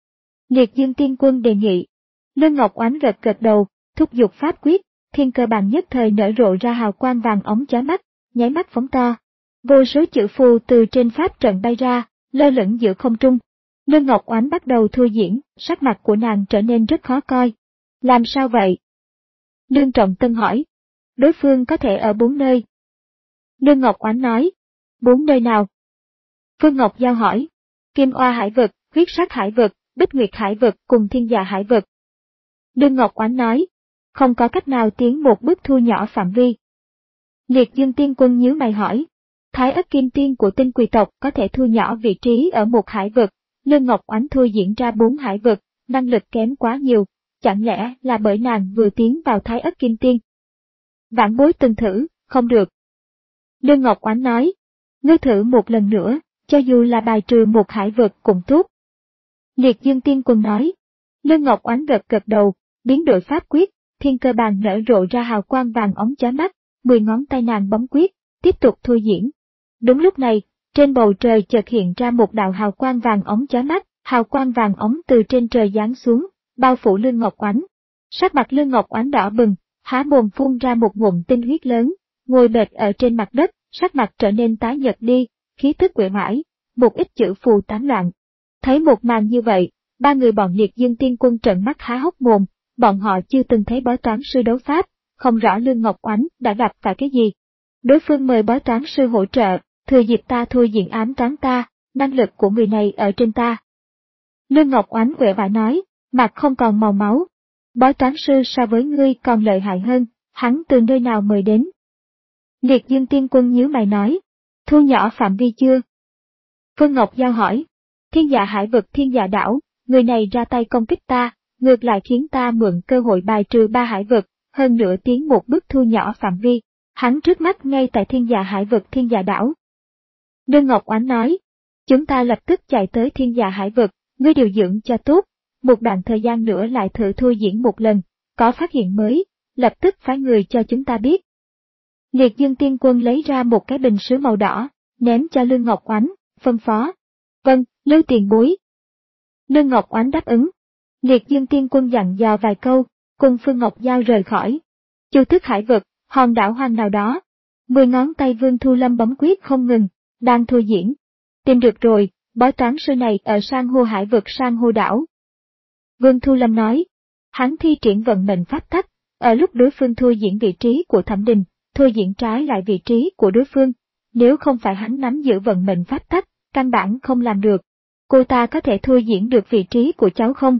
Liệt Dương Tiên Quân đề nghị. Lương Ngọc Oánh gật gật đầu, thúc giục pháp quyết, thiên cơ bàn nhất thời nở rộ ra hào quang vàng óng chói mắt, nháy mắt phóng to. Vô số chữ phù từ trên pháp trận bay ra, lơ lửng giữa không trung. Lương Ngọc Oánh bắt đầu thôi diễn, sắc mặt của nàng trở nên rất khó coi. Làm sao vậy? Lương Trọng Tân hỏi. Đối phương có thể ở bốn nơi. Lương Ngọc Oánh nói. Bốn nơi nào? Phương Ngọc Giao hỏi. Kim Oa Hải Vực, Huyết Sắc Hải Vực, Bích Nguyệt Hải Vực cùng Thiên Dạ Hải Vực. Lương Ngọc Oánh nói. Không có cách nào tiến một bước thu nhỏ phạm vi. Liệt Dương Tiên Quân nhíu mày hỏi. Thái Ất Kim Tiên của tinh quỳ tộc có thể thu nhỏ vị trí ở một hải vực, Lương Ngọc Oánh thôi diễn ra bốn hải vực, năng lực kém quá nhiều, chẳng lẽ là bởi nàng vừa tiến vào Thái Ất Kim Tiên? Vãn bối từng thử, không được. Lương Ngọc Oánh nói, ngươi thử một lần nữa, cho dù là bài trừ một hải vực cũng tốt. Liệt Dương Tiên Quân nói, Lương Ngọc Oánh gật gật đầu, biến đổi pháp quyết, thiên cơ bàn nở rộ ra hào quang vàng óng chói mắt, mười ngón tay nàng bấm quyết, tiếp tục thôi diễn. Đúng lúc này, trên bầu trời chợt hiện ra một đạo hào quang vàng óng chói mắt, hào quang vàng óng từ trên trời giáng xuống, bao phủ Lương Ngọc Oánh. Sắc mặt Lương Ngọc Oánh đỏ bừng, há mồm phun ra một ngụm tinh huyết lớn, ngồi bệt ở trên mặt đất, sắc mặt trở nên tái nhợt đi, khí tức uể oải, một ít chữ phù tán loạn. Thấy một màn như vậy, ba người bọn Liệt Dương Tiên Quân trợn mắt há hốc mồm, bọn họ chưa từng thấy bói toán sư đấu pháp, không rõ Lương Ngọc Oánh đã gặp phải cái gì. Đối phương mời bói toán sư hỗ trợ, thừa dịp ta thôi diễn ám toán ta, năng lực của người này ở trên ta. Lương Ngọc Oánh uể oải nói, mặt không còn màu máu. Bói toán sư so với ngươi còn lợi hại hơn, hắn từ nơi nào mời đến? Liệt Dương Tiên Quân nhíu mày nói, thu nhỏ phạm vi chưa? Phương Ngọc Giao hỏi, Thiên Dạ Hải Vực Thiên Dạ Đảo, người này ra tay công kích ta, ngược lại khiến ta mượn cơ hội bài trừ ba hải vực, hơn nữa tiến một bước thu nhỏ phạm vi. Hắn trước mắt ngay tại Thiên Dạ Hải Vực Thiên Dạ Đảo. Lương Ngọc Oánh nói, chúng ta lập tức chạy tới Thiên Dạ Hải Vực, ngươi điều dưỡng cho tốt, một đoạn thời gian nữa lại thử thôi diễn một lần, có phát hiện mới, lập tức phái người cho chúng ta biết. Liệt Dương Tiên Quân lấy ra một cái bình sứ màu đỏ, ném cho Lương Ngọc Oánh, phân phó. Vâng, Lưu tiền bối. Lương Ngọc Oánh đáp ứng. Liệt Dương Tiên Quân dặn dò vài câu, cùng Phương Ngọc Giao rời khỏi. Chu Thức Hải Vực, hòn đảo hoang nào đó. Mười ngón tay Vương Thu Lâm bấm quyết không ngừng, đang thôi diễn. Tìm được rồi, bói toán sư này ở San hô Hải Vực San hô đảo. Vương Thu Lâm nói, hắn thi triển vận mệnh pháp tắc, ở lúc đối phương thôi diễn vị trí của Thẩm Đình, thôi diễn trái lại vị trí của đối phương. Nếu không phải hắn nắm giữ vận mệnh pháp tắc, căn bản không làm được. Cô ta có thể thôi diễn được vị trí của cháu không?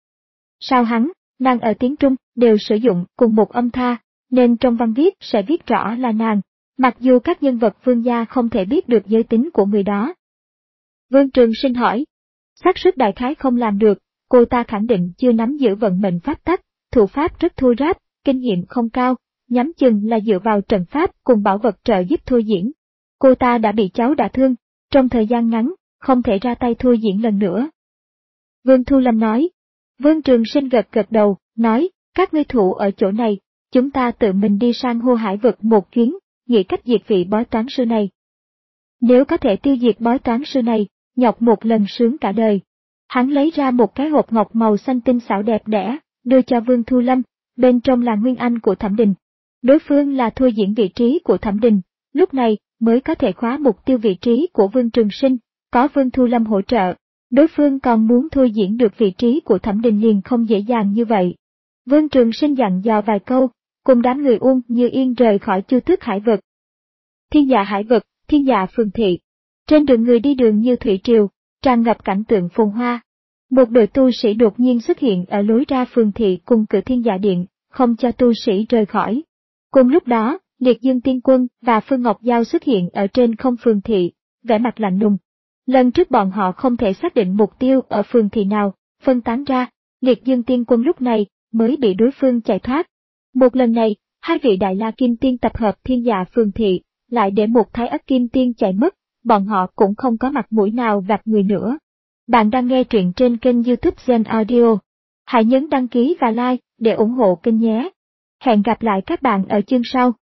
Sao hắn, nàng ở tiếng Trung, đều sử dụng cùng một âm tha, nên trong văn viết sẽ viết rõ là nàng, mặc dù các nhân vật vương gia không thể biết được giới tính của người đó. Vương Trường Sinh hỏi, Xác suất đại khái không làm được, cô ta khẳng định chưa nắm giữ vận mệnh pháp tắc, thủ pháp rất thô ráp, kinh nghiệm không cao, nhắm chừng là dựa vào trận pháp cùng bảo vật trợ giúp thôi diễn. Cô ta đã bị cháu đả thương, trong thời gian ngắn, không thể ra tay thôi diễn lần nữa. Vương Thu Lâm nói. Vương Trường Sinh gật gật đầu, nói, các ngươi thủ ở chỗ này, chúng ta tự mình đi sang Hô Hải vực một chuyến, nghĩ cách diệt vị bói toán sư này. Nếu có thể tiêu diệt bói toán sư này, nhọc một lần sướng cả đời. Hắn lấy ra một cái hộp ngọc màu xanh tinh xảo đẹp đẽ, đưa cho Vương Thu Lâm, bên trong là nguyên anh của Thẩm Đình. Đối phương là thôi diễn vị trí của Thẩm Đình, lúc này mới có thể khóa mục tiêu vị trí của Vương Trường Sinh, có Vương Thu Lâm hỗ trợ. Đối phương còn muốn thôi diễn được vị trí của Thẩm Đình liền không dễ dàng như vậy. Vương Trường Sinh dặn dò vài câu, cùng đám người Uông Như Yên rời khỏi Chu Tước Hải vực. Thiên Dạ Hải vực, Thiên Dạ phường thị. Trên đường người đi đường như thủy triều, tràn ngập cảnh tượng phồn hoa. Một đội tu sĩ đột nhiên xuất hiện ở lối ra phường thị cùng cửa Thiên Dạ điện, không cho tu sĩ rời khỏi. Cùng lúc đó, Liệt Dương Tiên Quân và Phương Ngọc Giao xuất hiện ở trên không phường thị, vẻ mặt lạnh lùng. Lần trước bọn họ không thể xác định mục tiêu ở phường thị nào, phân tán ra, Liệt Dương Tiên Quân lúc này mới bị đối phương chạy thoát. Một lần này, hai vị Đại La Kim Tiên tập hợp Thiên Dạ phường thị, lại để một Thái Ất Kim Tiên chạy mất, bọn họ cũng không có mặt mũi nào gặp người nữa. Bạn đang nghe truyện trên kênh YouTube Gen Audio. Hãy nhấn đăng ký và like để ủng hộ kênh nhé. Hẹn gặp lại các bạn ở chương sau.